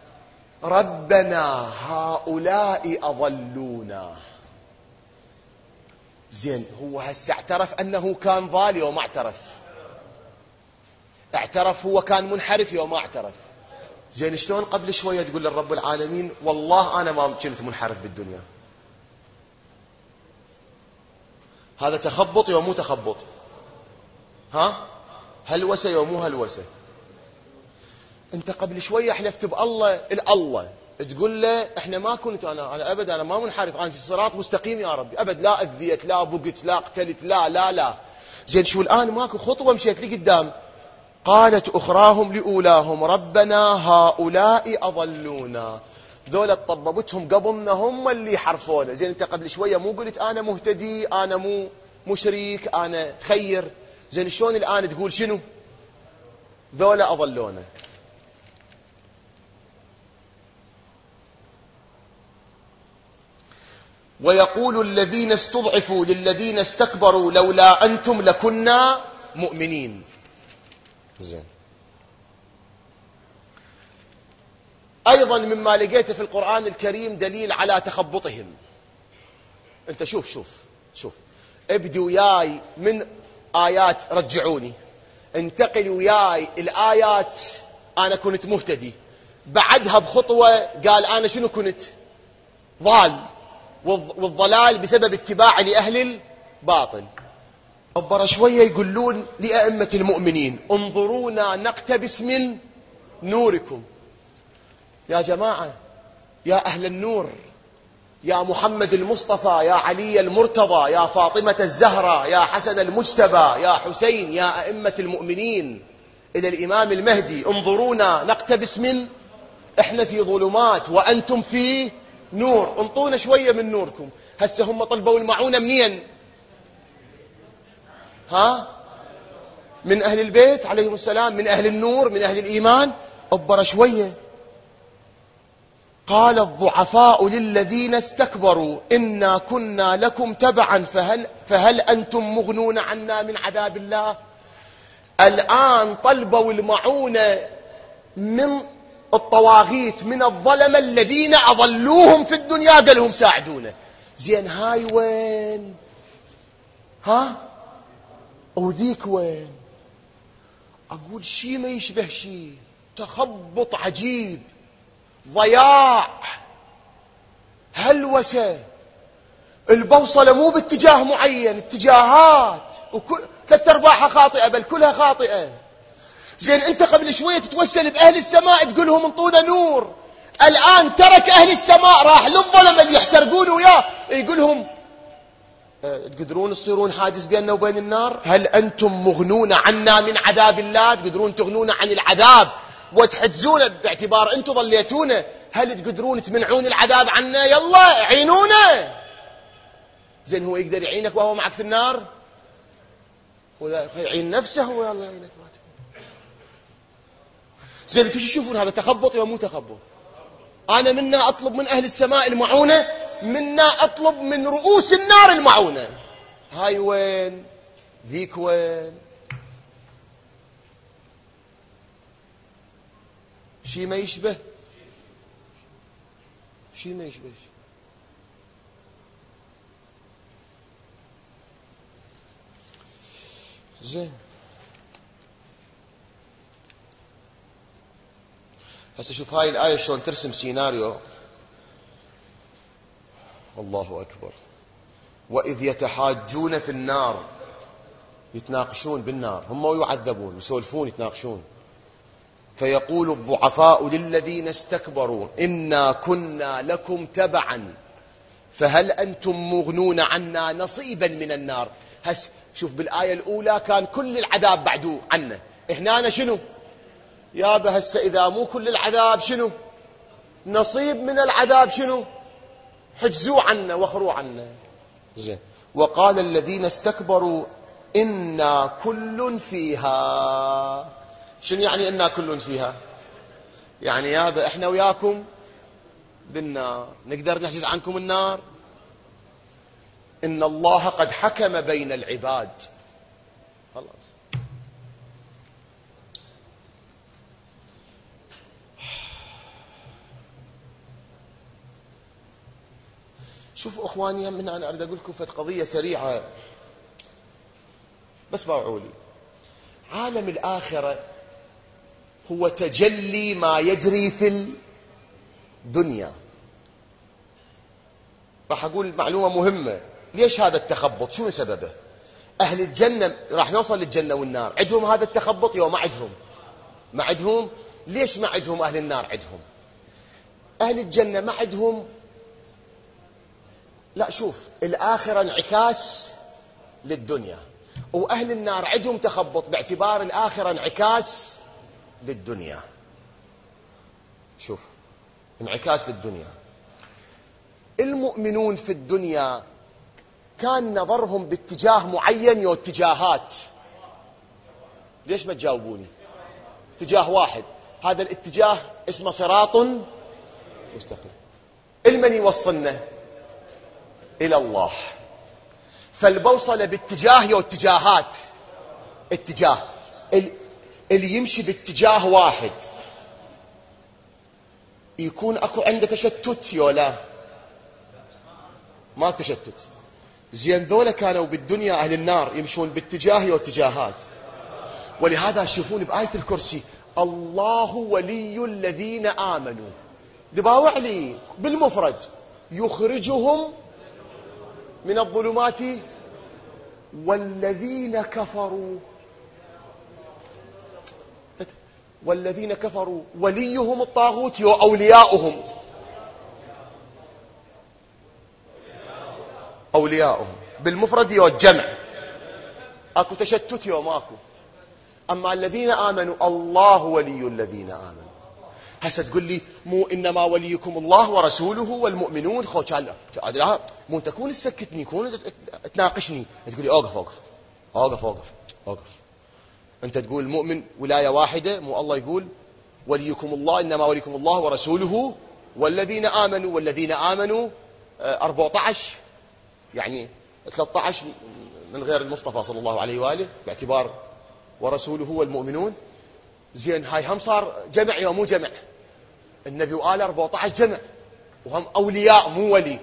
ربنا هؤلاء أضلونا. زين هو هسه اعترف أنه كان ضال وما اعترف؟ اعترف هو كان منحرف وما اعترف؟ زين شلون قبل شوية تقول للرب العالمين والله أنا ما كنت منحرف بالدنيا؟ هذا تخبط يوم مو تخبط؟ ها هلوسة يوم مو هلوسة؟ انت قبل شوية حلفت بالله الله تقول له احنا ما كنت انا ابد انا ما منحرف، انا صراط مستقيم يا ربي ابد، لا اذيت لا بقت لا قتلت لا. زين شو الان ماكو خطوة مشيت لي قدام. قالت اخراهم لاولاهم ربنا هؤلاء اضلونا. ذولا طببتهم قبلنا هم اللي حرفونا. زين انت قبل شوية مو قلت انا مهتدي، انا مو مشرك، انا خير؟ زين شلون الآن تقول شنو ذولا أضلونا؟ ويقول الذين استضعفوا للذين استكبروا لولا أنتم لكنا مؤمنين. زين. أيضا مما لقيته في القرآن الكريم دليل على تخبطهم. أنت شوف ابدي وياي من آيات رجعوني، انتقل وياي الآيات أنا كنت مهتدي، بعدها بخطوة قال أنا شنو كنت ضال، والضلال بسبب اتباع لأهل الباطل. أبرا شوية يقولون لأئمة المؤمنين انظرونا نقتبس من نوركم. يا جماعة، يا أهل النور، يا محمد المصطفى، يا علي المرتضى، يا فاطمة الزهراء، يا حسن المجتبى، يا حسين، يا أئمة المؤمنين إلى الإمام المهدي، انظرونا نقتبس من، إحنا في ظلمات وأنتم في نور، انطونا شوية من نوركم. هسه هم طلبوا المعونة منين؟ من أهل البيت عليهم السلام، من أهل النور، من أهل الإيمان. أبرا شوية قال الضعفاء للذين استكبروا إنا كنا لكم تبعا فهل أنتم مغنون عنا من عذاب الله. الآن طلبوا المعونة من الطواغيت، من الظلمة الذين أضلوهم في الدنيا، قال لهم ساعدونا. زين هاي وين؟ وذيك وين؟ أقول شي ما يشبه شي، تخبط عجيب، ضياع، هلوسة، البوصلة مو باتجاه معين، اتجاهات، وكل 3/4 خاطئة، بل كلها خاطئة. زين أنت قبل شوية تتوسل بأهل السماء تقولهم انطونا نور، الآن ترك أهل السماء راح للظلمة اللي يحترقون وياه يقولهم تقدرون تصيرون حاجز بيننا وبين النار؟ هل أنتم مغنون عنا من عذاب الله؟ تقدرون تغنون عن العذاب وتحجزون باعتبار أنتم ظليتونا؟ هل تقدرون تمنعون العذاب عنا؟ يلا عينونا. زين هو يقدر يعينك وهو معك في النار؟ هو يعين نفسه ويلا يعينك. زين انتوا شو تشوفون؟ هذا تخبط ولا مو تخبط؟ أنا منا أطلب من أهل السماء المعونة، منا أطلب من رؤوس النار المعونة. هاي وين؟ ذيك وين؟ شي ما يشبه شي ما يشبه. زين هسه شوف هاي الآية شلون ترسم سيناريو. الله أكبر. وإذ يتحاجون في النار، يتناقشون بالنار، هم يعذبون، يسولفون، يتناقشون. فيقول الضعفاء للذين استكبروا إنا كنا لكم تبعا فهل أنتم مغنون عنا نصيبا من النار. شوف بالآية الأولى كان كل العذاب بعدو عنا، هنا شنو يابا؟ هسه إذا مو كل العذاب شنو؟ نصيب من العذاب شنو؟ حجزوا عنا واخروا عنا. زين. وقال الذين استكبروا إنا كل فيها. شنو يعني إنا كل فيها؟ يعني يابا إحنا وياكم بالنار، نقدر نحجز عنكم النار؟ إن الله قد حكم بين العباد. خلاص. شوفوا أخواني، من أنا أريد أقول لكم فت قضية سريعة بس باوعوا لي. عالم الآخرة هو تجلي ما يجري في الدنيا. راح أقول معلومة مهمة. ليش هذا التخبط؟ شنو سببه؟ أهل الجنة راح نوصل للجنة والنار، عندهم هذا التخبط يوم ما عندهم؟ ما عندهم. ليش ما عندهم؟ أهل النار عندهم. أهل الجنة ما عندهم. لا شوف، الآخرة انعكاس للدنيا، وأهل النار عندهم تخبط باعتبار الآخرة انعكاس للدنيا. شوف، انعكاس للدنيا. المؤمنون في الدنيا كان نظرهم باتجاه معين، اتجاهات ليش ما تجاوبوني؟ اتجاه واحد، هذا الاتجاه اسمه صراط مستقيم. المن يوصلنا إلى الله. فالبوصلة باتجاه أو اتجاهات. اتجاه اللي يمشي باتجاه واحد يكون أكو عنده تشتت ولا ما تشتت؟ زين ذولا كانوا بالدنيا أهل النار يمشون باتجاه واتجاهات. ولهذا تشوفون بآية الكرسي الله ولي الذين آمنوا، دباوع لي بالمفرد، يخرجهم من الظلمات والذين كفروا وليهم الطاغوت وأولياؤهم. أولياؤهم بالمفرد والجمع، أكو تشتت وماكو. أما الذين آمنوا الله ولي الذين آمنوا. هسه تقول لي مو إنما وليكم الله ورسوله والمؤمنون، مو تكون تسكتني، كون تناقشني، تقول لي أوقف أوقف أوقف أوقف أوقف. أنت تقول مؤمن ولاية واحدة، مو الله يقول وليكم الله، إنما وليكم الله ورسوله والذين آمنوا. والذين آمنوا 14 يعني 13 من غير المصطفى صلى الله عليه وآله، باعتبار ورسوله والمؤمنون. زين هاي هم صار جمع ومو جمع. النبي وآله 14 جمع، وهم أولياء مو ولي.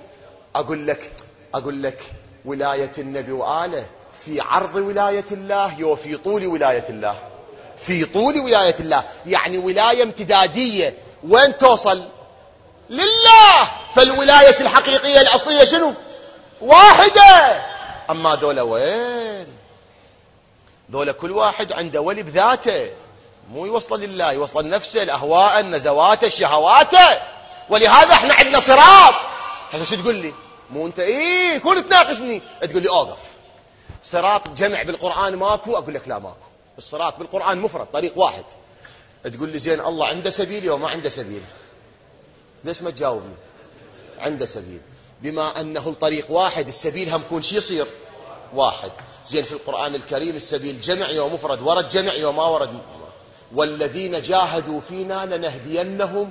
أقول لك ولاية النبي وآله في عرض ولاية الله وفي طول ولاية الله. في طول ولاية الله يعني ولاية امتدادية، وين توصل؟ لله. فالولاية الحقيقية الأصلية شنو؟ واحدة. أما دولة وين؟ دولة كل واحد عنده ولي بذاته، مو يوصل لله، يوصل نفسه، الأهواء، النزوات، الشهواته. ولهذا احنا عندنا صراط. هذا شو تقول لي؟ مو انت كل تناقشني تقول لي اوقف. صراط جمع بالقرآن ماكو؟ أقول لك لا ماكو. الصراط بالقرآن مفرد، طريق واحد. تقول لي زين الله عنده سبيل وما عنده سبيل؟ ليش ما تجاوبني؟ عنده سبيل، بما أنه الطريق واحد، السبيل هم كون شي يصير واحد. زين في القرآن الكريم السبيل جمع ومفرد، ورد جمع وما ورد. والذين جاهدوا فينا لنهدينهم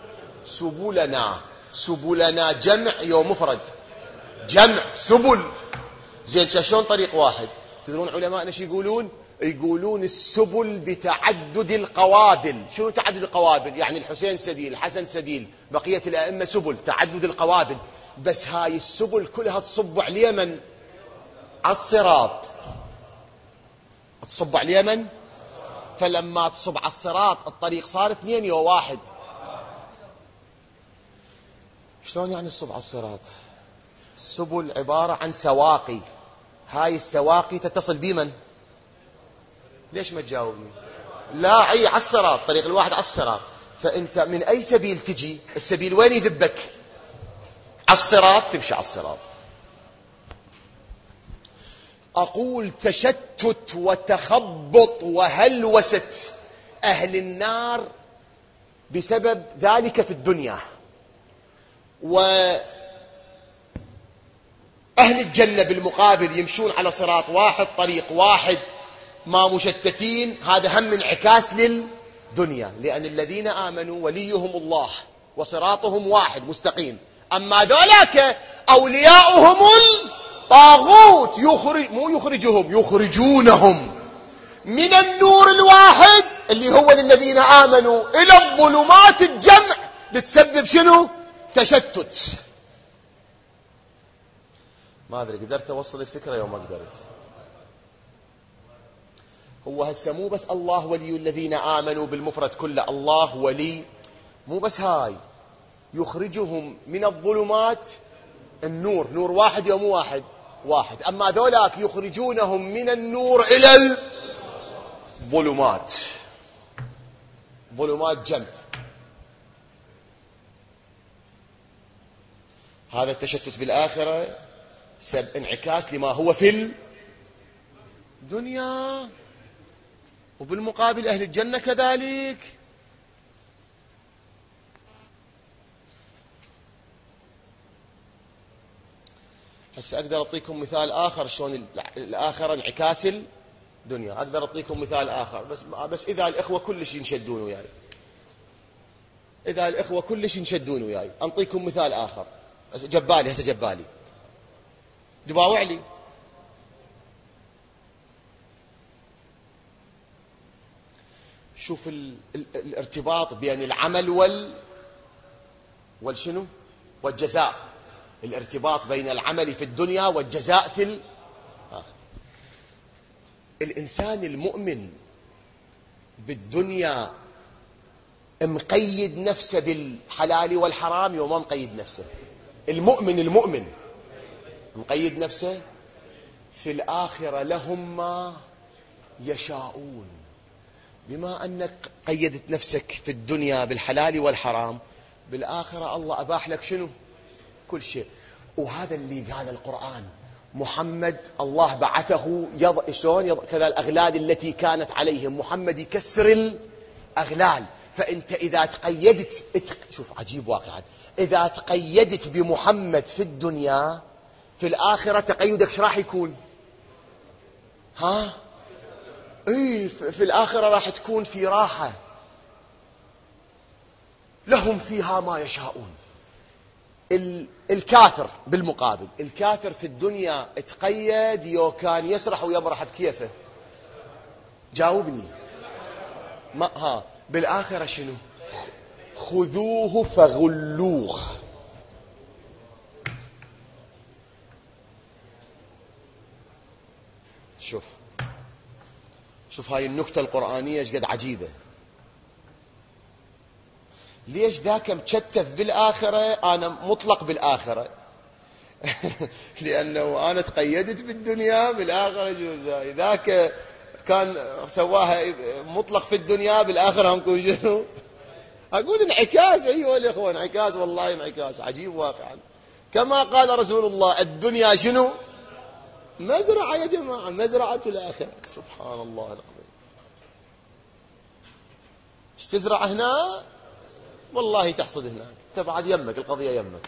سبلنا. سبلنا جمع ومفرد، جمع سبل. زين شلون طريق واحد؟ تدرون علماءنا شو يقولون؟ يقولون السبل بتعدد القوابل. شنو تعدد القوابل؟ يعني الحسين سبيل، الحسن سبيل، بقية الأئمة سبل، تعدد القوابل. بس هاي السبل كلها تصب على اليمن، على الصراط. تصب على اليمن، فلما تصب على الصراط الطريق صار 2 و1. شلون يعني تصب على الصراط؟ السبل عبارة عن سواقي، هاي السواقي تتصل بمن؟ ليش ما تجاوبني؟ لا على الصراط، طريق الواحد على الصراط. فأنت من أي سبيل تجي؟ السبيل وين يذبك؟ على الصراط، تمشي على الصراط. أقول تشتت وتخبط وهلوسة أهل النار بسبب ذلك في الدنيا، وأهل الجنة بالمقابل يمشون على صراط واحد، طريق واحد، ما مشتتين. هذا هم انعكاس للدنيا، لأن الذين آمنوا وليهم الله وصراطهم واحد مستقيم. أما ذولاك أولياؤهم الطاغوت، مو يخرجهم، يخرجونهم من النور الواحد اللي هو للذين آمنوا إلى الظلمات الجمع، لتسبب شنو؟ تشتت. ما أدري قدرت أوصل الفكرة يوم ما قدرت. هو هسه مو بس الله ولي الذين آمنوا بالمفرد كله، الله ولي، مو بس هاي، يخرجهم من الظلمات، النور، نور واحد يوم واحد واحد. أما ذولاك يخرجونهم من النور إلى الظلمات، ظلمات جمع. هذا التشتت بالآخرة انعكاس لما هو في الدنيا، وبالمقابل أهل الجنة كذلك. هسه أقدر أعطيكم مثال آخر شلون الآخرة انعكاس دنيا. أقدر أعطيكم مثال آخر بس إذا الإخوة كلش ينشدون وياي، إذا الإخوة كلش ينشدون وياي أنطيكم مثال آخر. جبالي هسه جبالي دباوع لي، شوف الارتباط بين العمل والشنو والجزاء، الارتباط بين العمل في الدنيا والجزاء في الآخرة. الإنسان المؤمن بالدنيا مقيد نفسه بالحلال والحرام وما مقيد نفسه. المؤمن مقيد نفسه في الآخرة لهم ما يشاءون. بما أنك قيدت نفسك في الدنيا بالحلال والحرام، بالآخرة الله أباح لك شنو؟ كل شيء. وهذا اللي قال القرآن محمد الله بعثه شلون كذا الأغلال التي كانت عليهم، محمد يكسر الأغلال. فأنت إذا تقيدت، شوف عجيب واقعا، إذا تقيدت بمحمد في الدنيا، في الآخرة تقيدك ايش راح يكون؟ ها؟ إيه، في الآخرة راح تكون في راحة، لهم فيها ما يشاءون. الكافر بالمقابل، الكافر في الدنيا اتقيد يو كان يسرح ويبرح بكيفه. جاوبني. ما بالآخرة شنو؟ خذوه فغلوه. شوف هاي النكتة القرآنية ايش قد عجيبة. ليش ذاك مشتف بالآخرة أنا مطلق بالآخرة؟ لأنه أنا تقيدت بالدنيا، بالآخرة جوزاي. ذاك كان سواها مطلق في الدنيا، بالآخرة هم شنو؟ أقول انعكاس أيها الإخوة، انعكاس، والله انعكاس عجيب واقعا. كما قال رسول الله الدنيا شنو؟ مزرعة يا جماعة، مزرعة الآخرة. سبحان الله العظيم. ايش تزرع هنا والله تحصد هناك. انت بعد يمك القضية، يمك.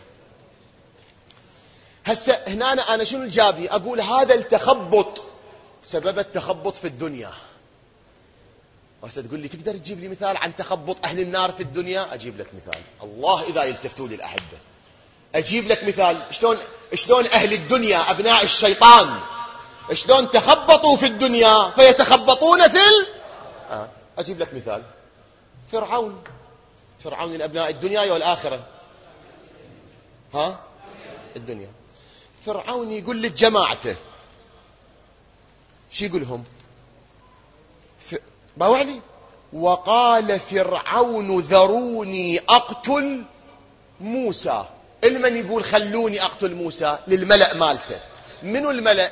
هسه هنا أنا شنو الجابي؟ أقول هذا التخبط سبب التخبط في الدنيا. هسه تقول لي تقدر تجيب لي مثال عن تخبط أهل النار في الدنيا؟ أجيب لك مثال، الله إذا يلتفتوا لي الأحبة. أجيب لك مثال شلون أهل الدنيا أبناء الشيطان شلون تخبطوا في الدنيا فيتخبطون في أجيب لك مثال. فرعون الأبناء الدنيا والآخرة؟ الدنيا. فرعون يقول لجماعته شو يقولهم؟ باوعلي. وقال فرعون ذروني أقتل موسى. المن يقول خلوني أقتل موسى؟ للملأ مالته. منو الملأ؟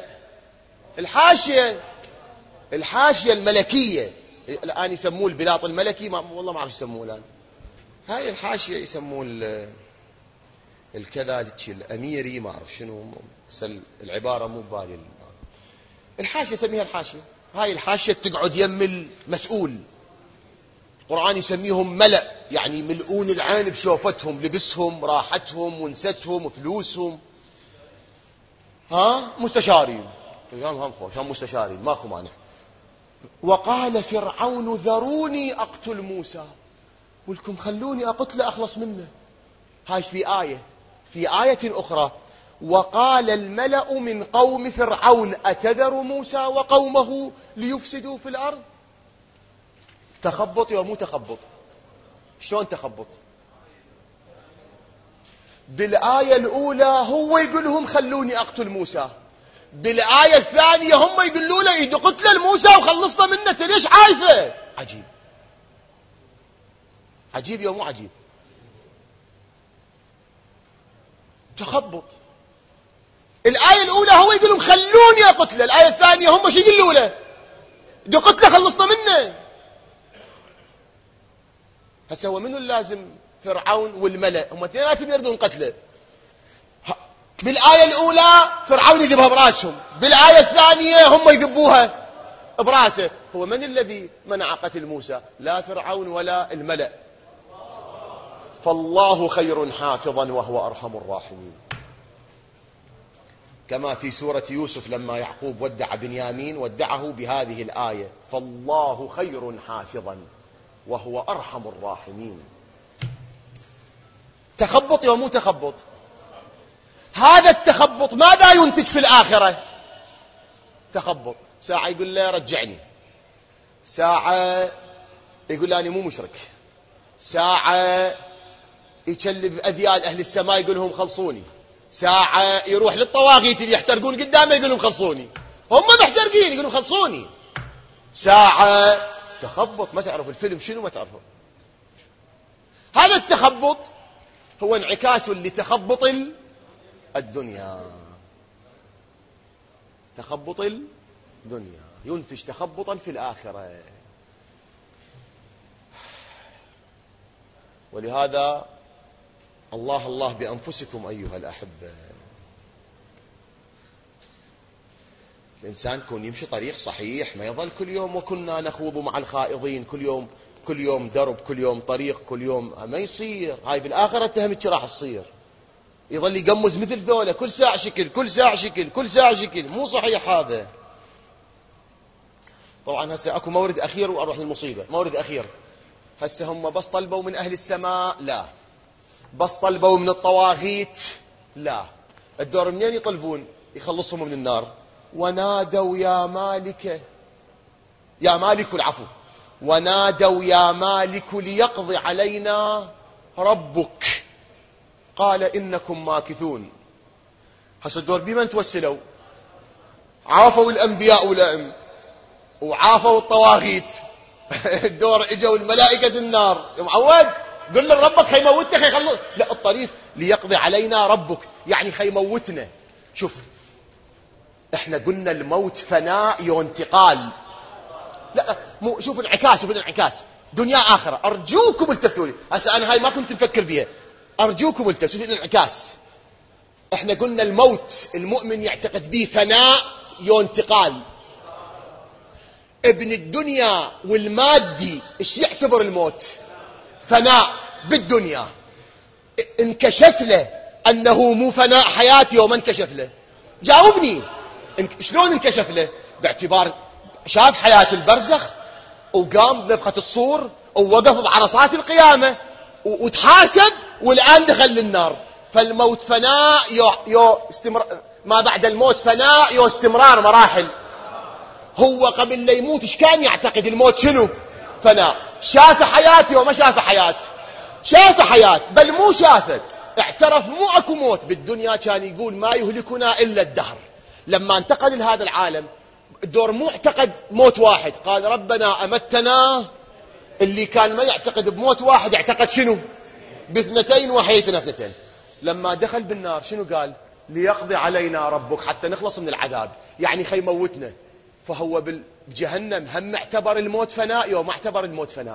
الحاشية الملكية. الآن يسموه البلاط الملكي، والله ما أعرف يسموه الآن. هاي الحاشية يسموه الكذا الأميري، ما أعرف شنو، العبارة مو بالي. الحاشية سميها الحاشية. هاي الحاشية تقعد يم المسؤول. القرآن يسميهم ملأ، يعني ملؤون العين بشوفتهم، لبسهم، راحتهم، ونستهم، فلوسهم. مستشارين، هم خوش، هم مستشارين، ماكو مانع. وقال فرعون ذروني أقتل موسى. ولكم خلوني أقتله أخلص منه. هاي في آية أخرى وقال الملأ من قوم فرعون أتذر موسى وقومه ليفسدوا في الأرض. تخبط ومو تخبط؟ شلون تخبط؟ بالآية الأولى هو يقول لهم خلوني أقتل موسى، بالآية الثانية هم يقولوا له إذا قتل الموسى وخلصنا منه. ليش عايفة؟ عجيب يا مو عجيب؟ تخبط. الآية الأولى هو يقول لهم خلوني أقتله، الآية الثانية هم شو يقولوا له؟ إذا قتله خلصنا منه. هسه هو منو اللازم؟ فرعون والملأ، هم اثنيناتهم يردون قتله. بالآية الأولى فرعون يذبها براسهم، بالآية الثانية هم يذبوها براسه. هو من الذي منع قتل موسى؟ لا فرعون ولا الملأ. فالله خير حافظا وهو أرحم الراحمين. كما في سورة يوسف لما يعقوب ودع بنيامين ودعه بهذه الآية: فالله خير حافظا وهو أرحم الراحمين. تخبط يوم مو تخبط. هذا التخبط ماذا ينتج في الآخرة؟ تخبط. ساعة يقول له رجعني، ساعة يقول له أنا مو مشرك، ساعة يكلب أذيال أهل السماء يقول لهم خلصوني، ساعة يروح للطواغيت اللي يحترقون قدامه يقول لهم خلصوني، هم محترقين يقول لهم خلصوني. ساعة تخبط، ما تعرف الفيلم شنو، ما تعرفه. هذا التخبط هو انعكاس لتخبط الدنيا. تخبط الدنيا ينتج تخبطا في الآخرة. ولهذا الله الله بأنفسكم أيها الأحبة. الإنسان كون يمشي طريق صحيح، ما يظل كل يوم وكنا نخوض مع الخائضين، كل يوم درب، كل يوم طريق، كل يوم ما يصير. هاي بالآخرة تهمت راح تصير. يظل يقمز مثل ذولا كل ساعة شكل، كل ساعة شكل، كل ساعة شكل، مو صحيح هذا. طبعا هسه اكو مورد أخير وأروح للمصيبة. مورد أخير، هسه هم بس طلبوا من أهل السماء؟ لا. بس طلبوا من الطواغيت؟ لا. الدور منين يطلبون يخلصهم من النار؟ ونادوا يا مالك، يا مالك العفو، ونادوا يا مالك ليقضي علينا ربك قال إنكم ماكثون. هسه الدور بمن توسلوا؟ عافوا الأنبياء والأئمة وعافوا الطواغيت. الدور اجوا الملائكة النار. يا معود قل له ربك خيموتنا خيخلص. لا، الطريف ليقضي علينا ربك يعني خيموتنا. شوف، احنا قلنا الموت فناء وانتقال. لا مو، شوف الانعكاس، شوف الانعكاس، دنيا آخرة. أرجوكم التفتوا لي هسه، أنا هاي ما كنت مفكر بيها، أرجوكم التفتوا. شوف الانعكاس. احنا قلنا الموت المؤمن يعتقد به فناء وانتقال. ابن الدنيا والمادي ايش يعتبر الموت؟ فناء بالدنيا. انكشف له أنه مو فناء حياتي وما انكشف له. جاوبني، شلون انكشف له؟ باعتبار شاف حياة البرزخ وقام بنفخة الصور ووقف بعرصات القيامة وتحاسب والآن دخل للنار. فالموت فناء ما بعد الموت فناء استمرار مراحل. هو قبل لا يموت ايش كان يعتقد الموت شنو؟ فناء. شاف حياتي وما شاف حياة، شاف حياة بل مو شافت، اعترف مو اكو موت. بالدنيا كان يقول ما يهلكنا إلا الدهر. لما انتقل لهذا العالم الدور مو اعتقد موت واحد، قال ربنا أمتنا. اللي كان ما يعتقد بموت واحد اعتقد شنو؟ باثنتين وحيتنا اثنتين. لما دخل بالنار شنو قال؟ ليقضي علينا ربك حتى نخلص من العذاب، يعني خيموتنا. فهو بجهنم هم اعتبر الموت فناء يوم اعتبر الموت فناء.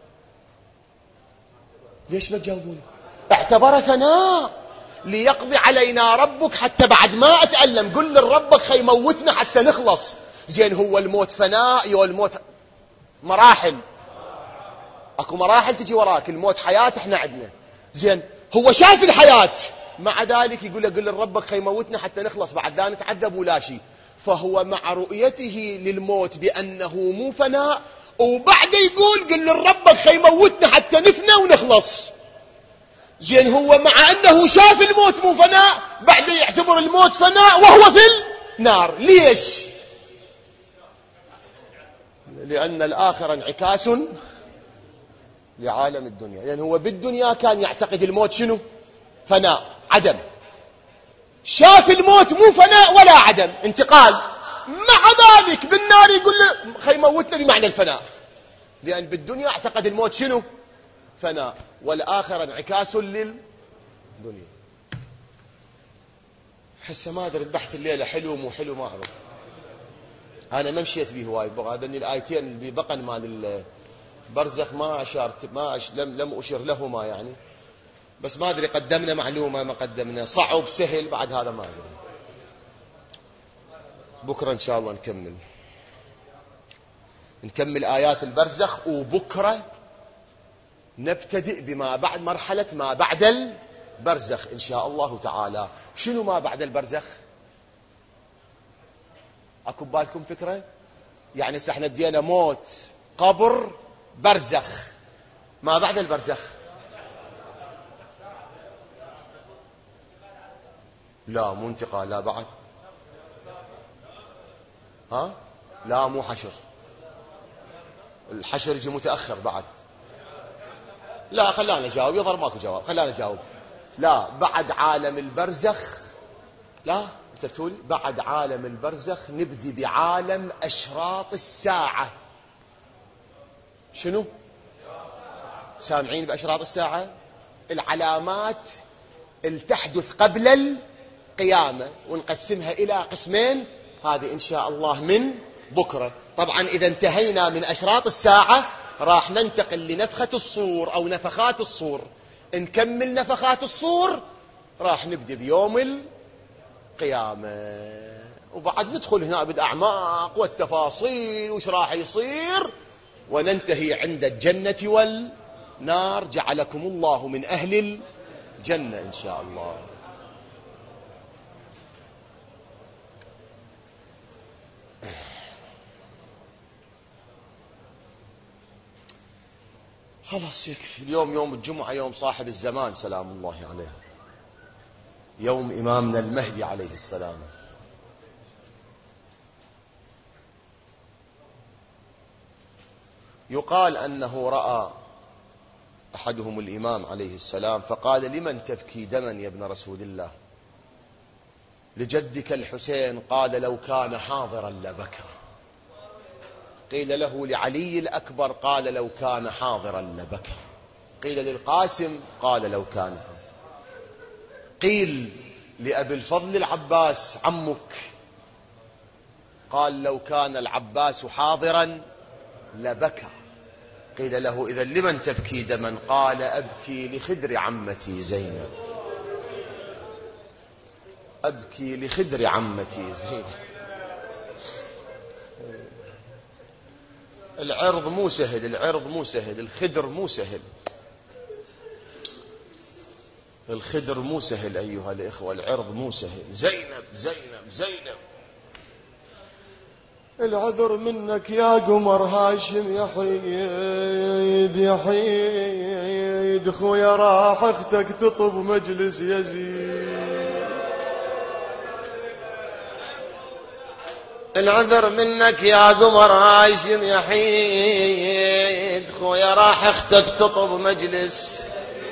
ليش ما تجاوبون؟ اعتبر فناء. ليقضي علينا ربك حتى بعد ما أتألم قل لربك خيموتنا حتى نخلص. زين هو الموت فناء يو الموت مراحل؟ اكو مراحل تجي وراك. الموت حياة احنا عندنا. زين هو شاف الحياة مع ذلك يقول له قل لربك خيموتنا حتى نخلص بعد لا نتعذب ولا شيء. فهو مع رؤيته للموت بأنه مو فناء وبعد يقول قل لربك خيموتنا حتى نفنى ونخلص. زين هو مع أنه شاف الموت مو فناء بعد يعتبر الموت فناء وهو في النار. ليش؟ لأن الآخر انعكاس لعالم الدنيا. يعني هو بالدنيا كان يعتقد الموت شنو؟ فناء عدم. شاف الموت مو فناء ولا عدم، انتقال. مع ذلك بالنار يقول له خيموتنا بمعنى الفناء، لأن بالدنيا اعتقد الموت شنو؟ فناء، والآخر انعكاس للدنيا. حسه ما أدري البحث الليلة حلو مو حلو ما أعرف. أنا ما مشيت به هواي. هذني الآيتين اللي بقن مال البرزخ ما أشرت، لم أشر لهما يعني. بس ما أدري قدمنا معلومة ما قدمنا، صعب سهل بعد هذا ما أدري. بكرة إن شاء الله نكمل آيات البرزخ، وبكرة نبتدئ بما بعد مرحلة ما بعد البرزخ إن شاء الله تعالى. شنو ما بعد البرزخ؟ اكو ببالكم فكرة؟ يعني احنا بدينا موت، قبر، برزخ، ما بعد البرزخ؟ لا مو انتقال، لا بعد. ها لا مو حشر، الحشر يجي متأخر بعد. لا خلانا نجاوب، يظهر ماكو جواب، خلانا نجاوب. لا بعد عالم البرزخ، لا تقول بعد عالم البرزخ نبدي بعالم أشراط الساعة. شنو؟ سامعين بأشراط الساعة؟ العلامات اللي تحدث قبل القيامة، ونقسمها إلى قسمين، هذه إن شاء الله من بكرة. طبعا إذا انتهينا من أشراط الساعة راح ننتقل لنفخة الصور أو نفخات الصور. نكمل نفخات الصور راح نبدأ بيوم القيامة، وبعد ندخل هنا بالأعماق والتفاصيل وش راح يصير، وننتهي عند الجنة والنار. جعلكم الله من أهل الجنة إن شاء الله. خلاص يكفي. اليوم يوم الجمعة، يوم صاحب الزمان سلام الله عليه، يوم إمامنا المهدي عليه السلام. يقال أنه رأى أحدهم الإمام عليه السلام فقال: لمن تبكي دما يا ابن رسول الله؟ لجدك الحسين. قال: لو كان حاضرا لبكى. قيل له: لعلي الأكبر. قال: لو كان حاضرا لبكى. قيل: للقاسم. قال: لو كان. قيل: لأبي الفضل العباس عمك. قال: لو كان العباس حاضرا لبكى. قيل له: إذا لمن تبكي دما؟ قال: أبكي لخدر عمتي زينب. أبكي لخدر عمتي زينب. العرض مو سهل، العرض مو سهل، الخدر مو سهل، الخدر مو سهل أيها الإخوة، العرض مو سهل. زينب زينب زينب. العذر منك يا قمر هاشم يا حيد يا حيد، خويا راح اختك تطب مجلس يزيد. العذر منك يا قمر هاشم يا حيد، خويا راح اختك تطب مجلس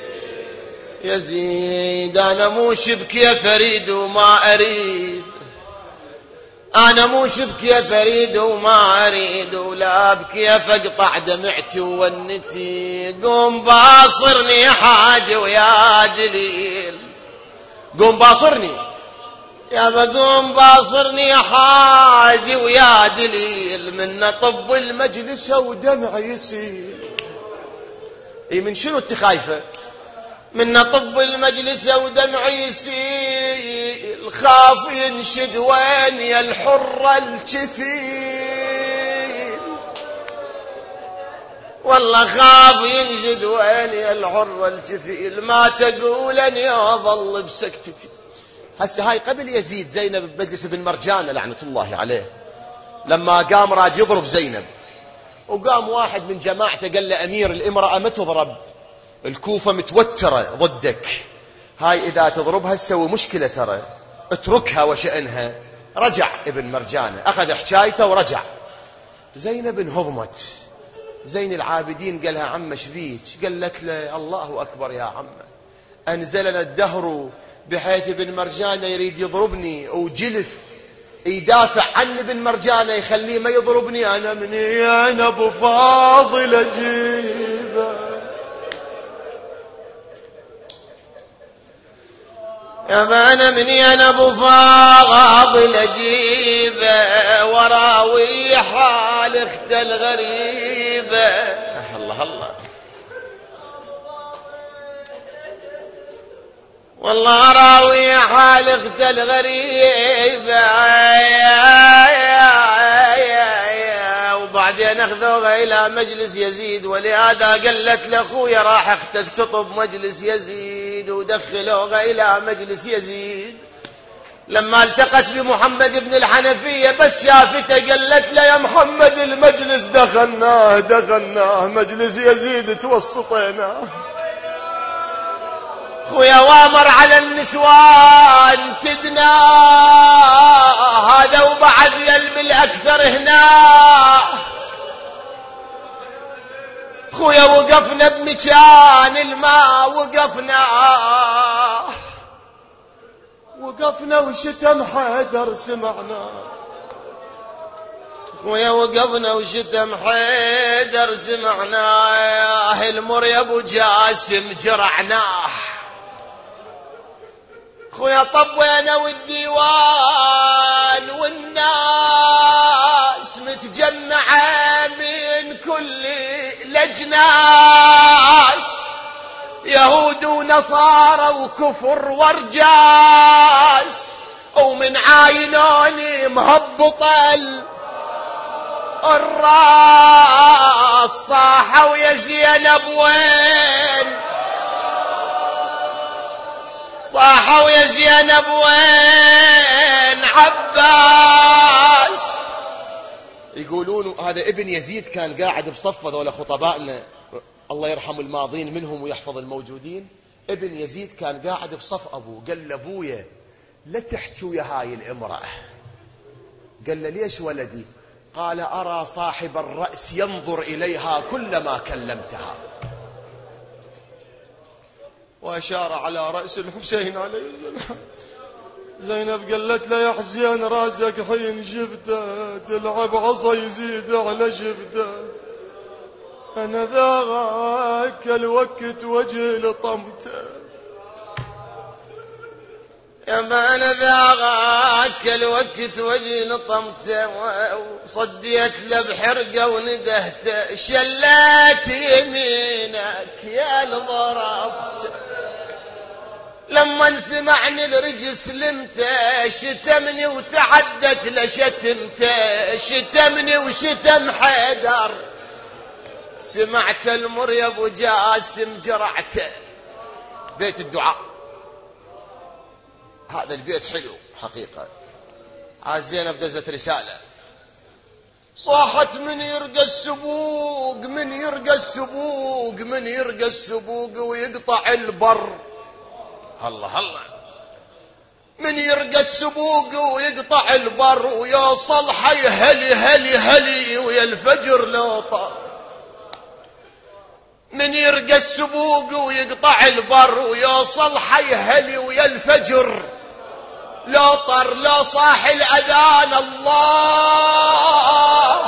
يزيد. انا مو شبك يا فريد وما اريد، أنا مو شبك يا فريد وما أريد، ولا أبكي فاقطع دمعتي وونتي. قوم باصرني حاج ويا دليل، قوم باصرني يا بقوم باصرني حاج ويا دليل، من طب المجلس ودمع يسيل. اي من شنو انت خايفة؟ من طب المجلس ودمع يسيل، خاف ينشد وين يا الحرة الكفيل. والله خاف ينشد وين يا الحرة الكفيل، ما تقولني أظل بسكتتي. هسه هاي قبل يزيد زينب بمجلس بن مرجان لعنة الله عليه، لما قام راد يضرب زينب، وقام واحد من جماعته قال له: أمير الامرأة ما تضرب، الكوفة متوترة ضدك، هاي إذا تضربها تسوي مشكلة ترى، اتركها وشأنها. رجع ابن مرجانة أخذ حكايته ورجع. زينب انهضمت. زين العابدين قالها: عم شبيك؟ قالت له: الله أكبر يا عم، أنزلنا الدهر بحيث ابن مرجانة يريد يضربني، وجلف يدافع عن ابن مرجانة يخليه ما يضربني. أنا مني أنا أبو فاضل أجيبه، أنا مني أنا أبو فاضل أجيبه، وراوي حال اخت الغريبة. الله الله، والله راوي حال اخت الغريبة. وبعدين اخذوها الى مجلس يزيد، ولهذا قالت لاخويا راح اختك تطب مجلس يزيد، ودخلوها الى مجلس يزيد. لما التقت بمحمد بن الحنفية بس شافته قالت له يا محمد المجلس دخلناه مجلس يزيد توسطيناه. خويا وامر على النسوان تدنا هذا وبعد يلم الأكثر هنا. خويا وقفنا بمكان الماء وقفنا وشتم حيدر سمعنا. خويا وقفنا وشتم حيدر سمعنا. يا أهل مر يا أبو جاسم جرعناه. خويا طبينا والديوان والناس متجمعة من كل لجناس يهود ونصارى وكفر ورجاس ومن عاينوني مهبطة الراس صاحوا يا زينب وين صاحوا يا زينب وين عباس. يقولون هذا ابن يزيد كان قاعد بصف ذولا خطبائنا الله يرحم الماضين منهم ويحفظ الموجودين. ابن يزيد كان قاعد بصف أبوه. قال لأبويا لا تحكوا يا هاي الامرأة. قال له ليش ولدي؟ قال أرى صاحب الرأس ينظر إليها كلما كلمتها. وأشار على رأس الحسين عليه السلام. زينب قالت له يا حسين راسك حين شفته تلعب عصا يزيد على شفته. أنا ذاك الوقت وجه لطمته. يا ما أنا ذاك الوقت وجه لطمته وصديت له بحرقة وندهته. شلات يمينك يا لضربته. لما سمعني الرجس لمته شتمني وتعدت لشتمته. شتمني وشتم حيدر. سمعت المر يا ابو جاسم جرعته. بيت الدعاء هذا البيت حلو حقيقة. عاد زينب دزت رسالة صاحت من يرقى السبوق من يرقى السبوق من يرقى السبوق ويقطع البر. الله الله من يرقى السبوق ويقطع البر ويوصل حي هلي ويا الفجر لوطة. من يرقى السبوق ويقطع البر ويوصل حي هلي ويا الفجر لو طر لو صاح الأذان الله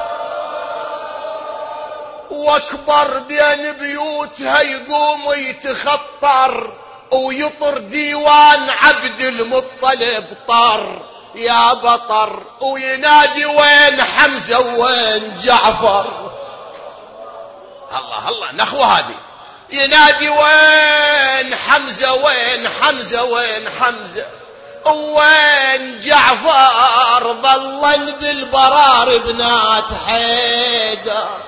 واكبر بين بيوتها يقوم ويتخطر ويطر ديوان عبد المطلب طر يا بطر وينادي وين حمزة وين جعفر. الله الله نخوة هذه. ينادي وين حمزة وين حمزة وين حمزة وين جعفر. ظلن بالبرار بنات حيدر.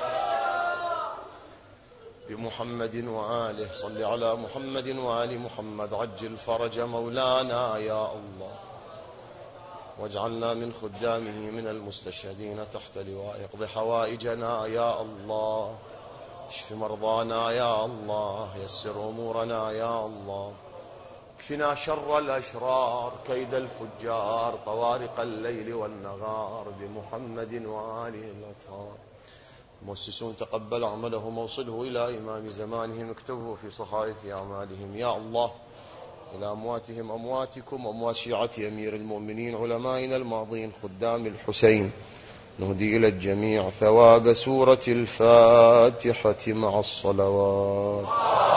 بمحمد وآله صل على محمد وآل محمد. عجل فرج مولانا يا الله واجعلنا من خدامه من المستشهدين تحت لواء. اقض حوائجنا يا الله. اشف مرضانا يا الله. يسر أمورنا يا الله. اكفنا شر الأشرار كيد الفجار طوارق الليل والنهار. بمحمد وآله الأطهار. مؤسسون تقبل عملهم وصله إلى إمام زمانهم اكتبه في صحائف أعمالهم يا الله. إلى أمواتهم أمواتكم أموات شيعة أمير المؤمنين علمائنا الماضين خدام الحسين نهدي إلى الجميع ثواب سورة الفاتحة مع الصلوات.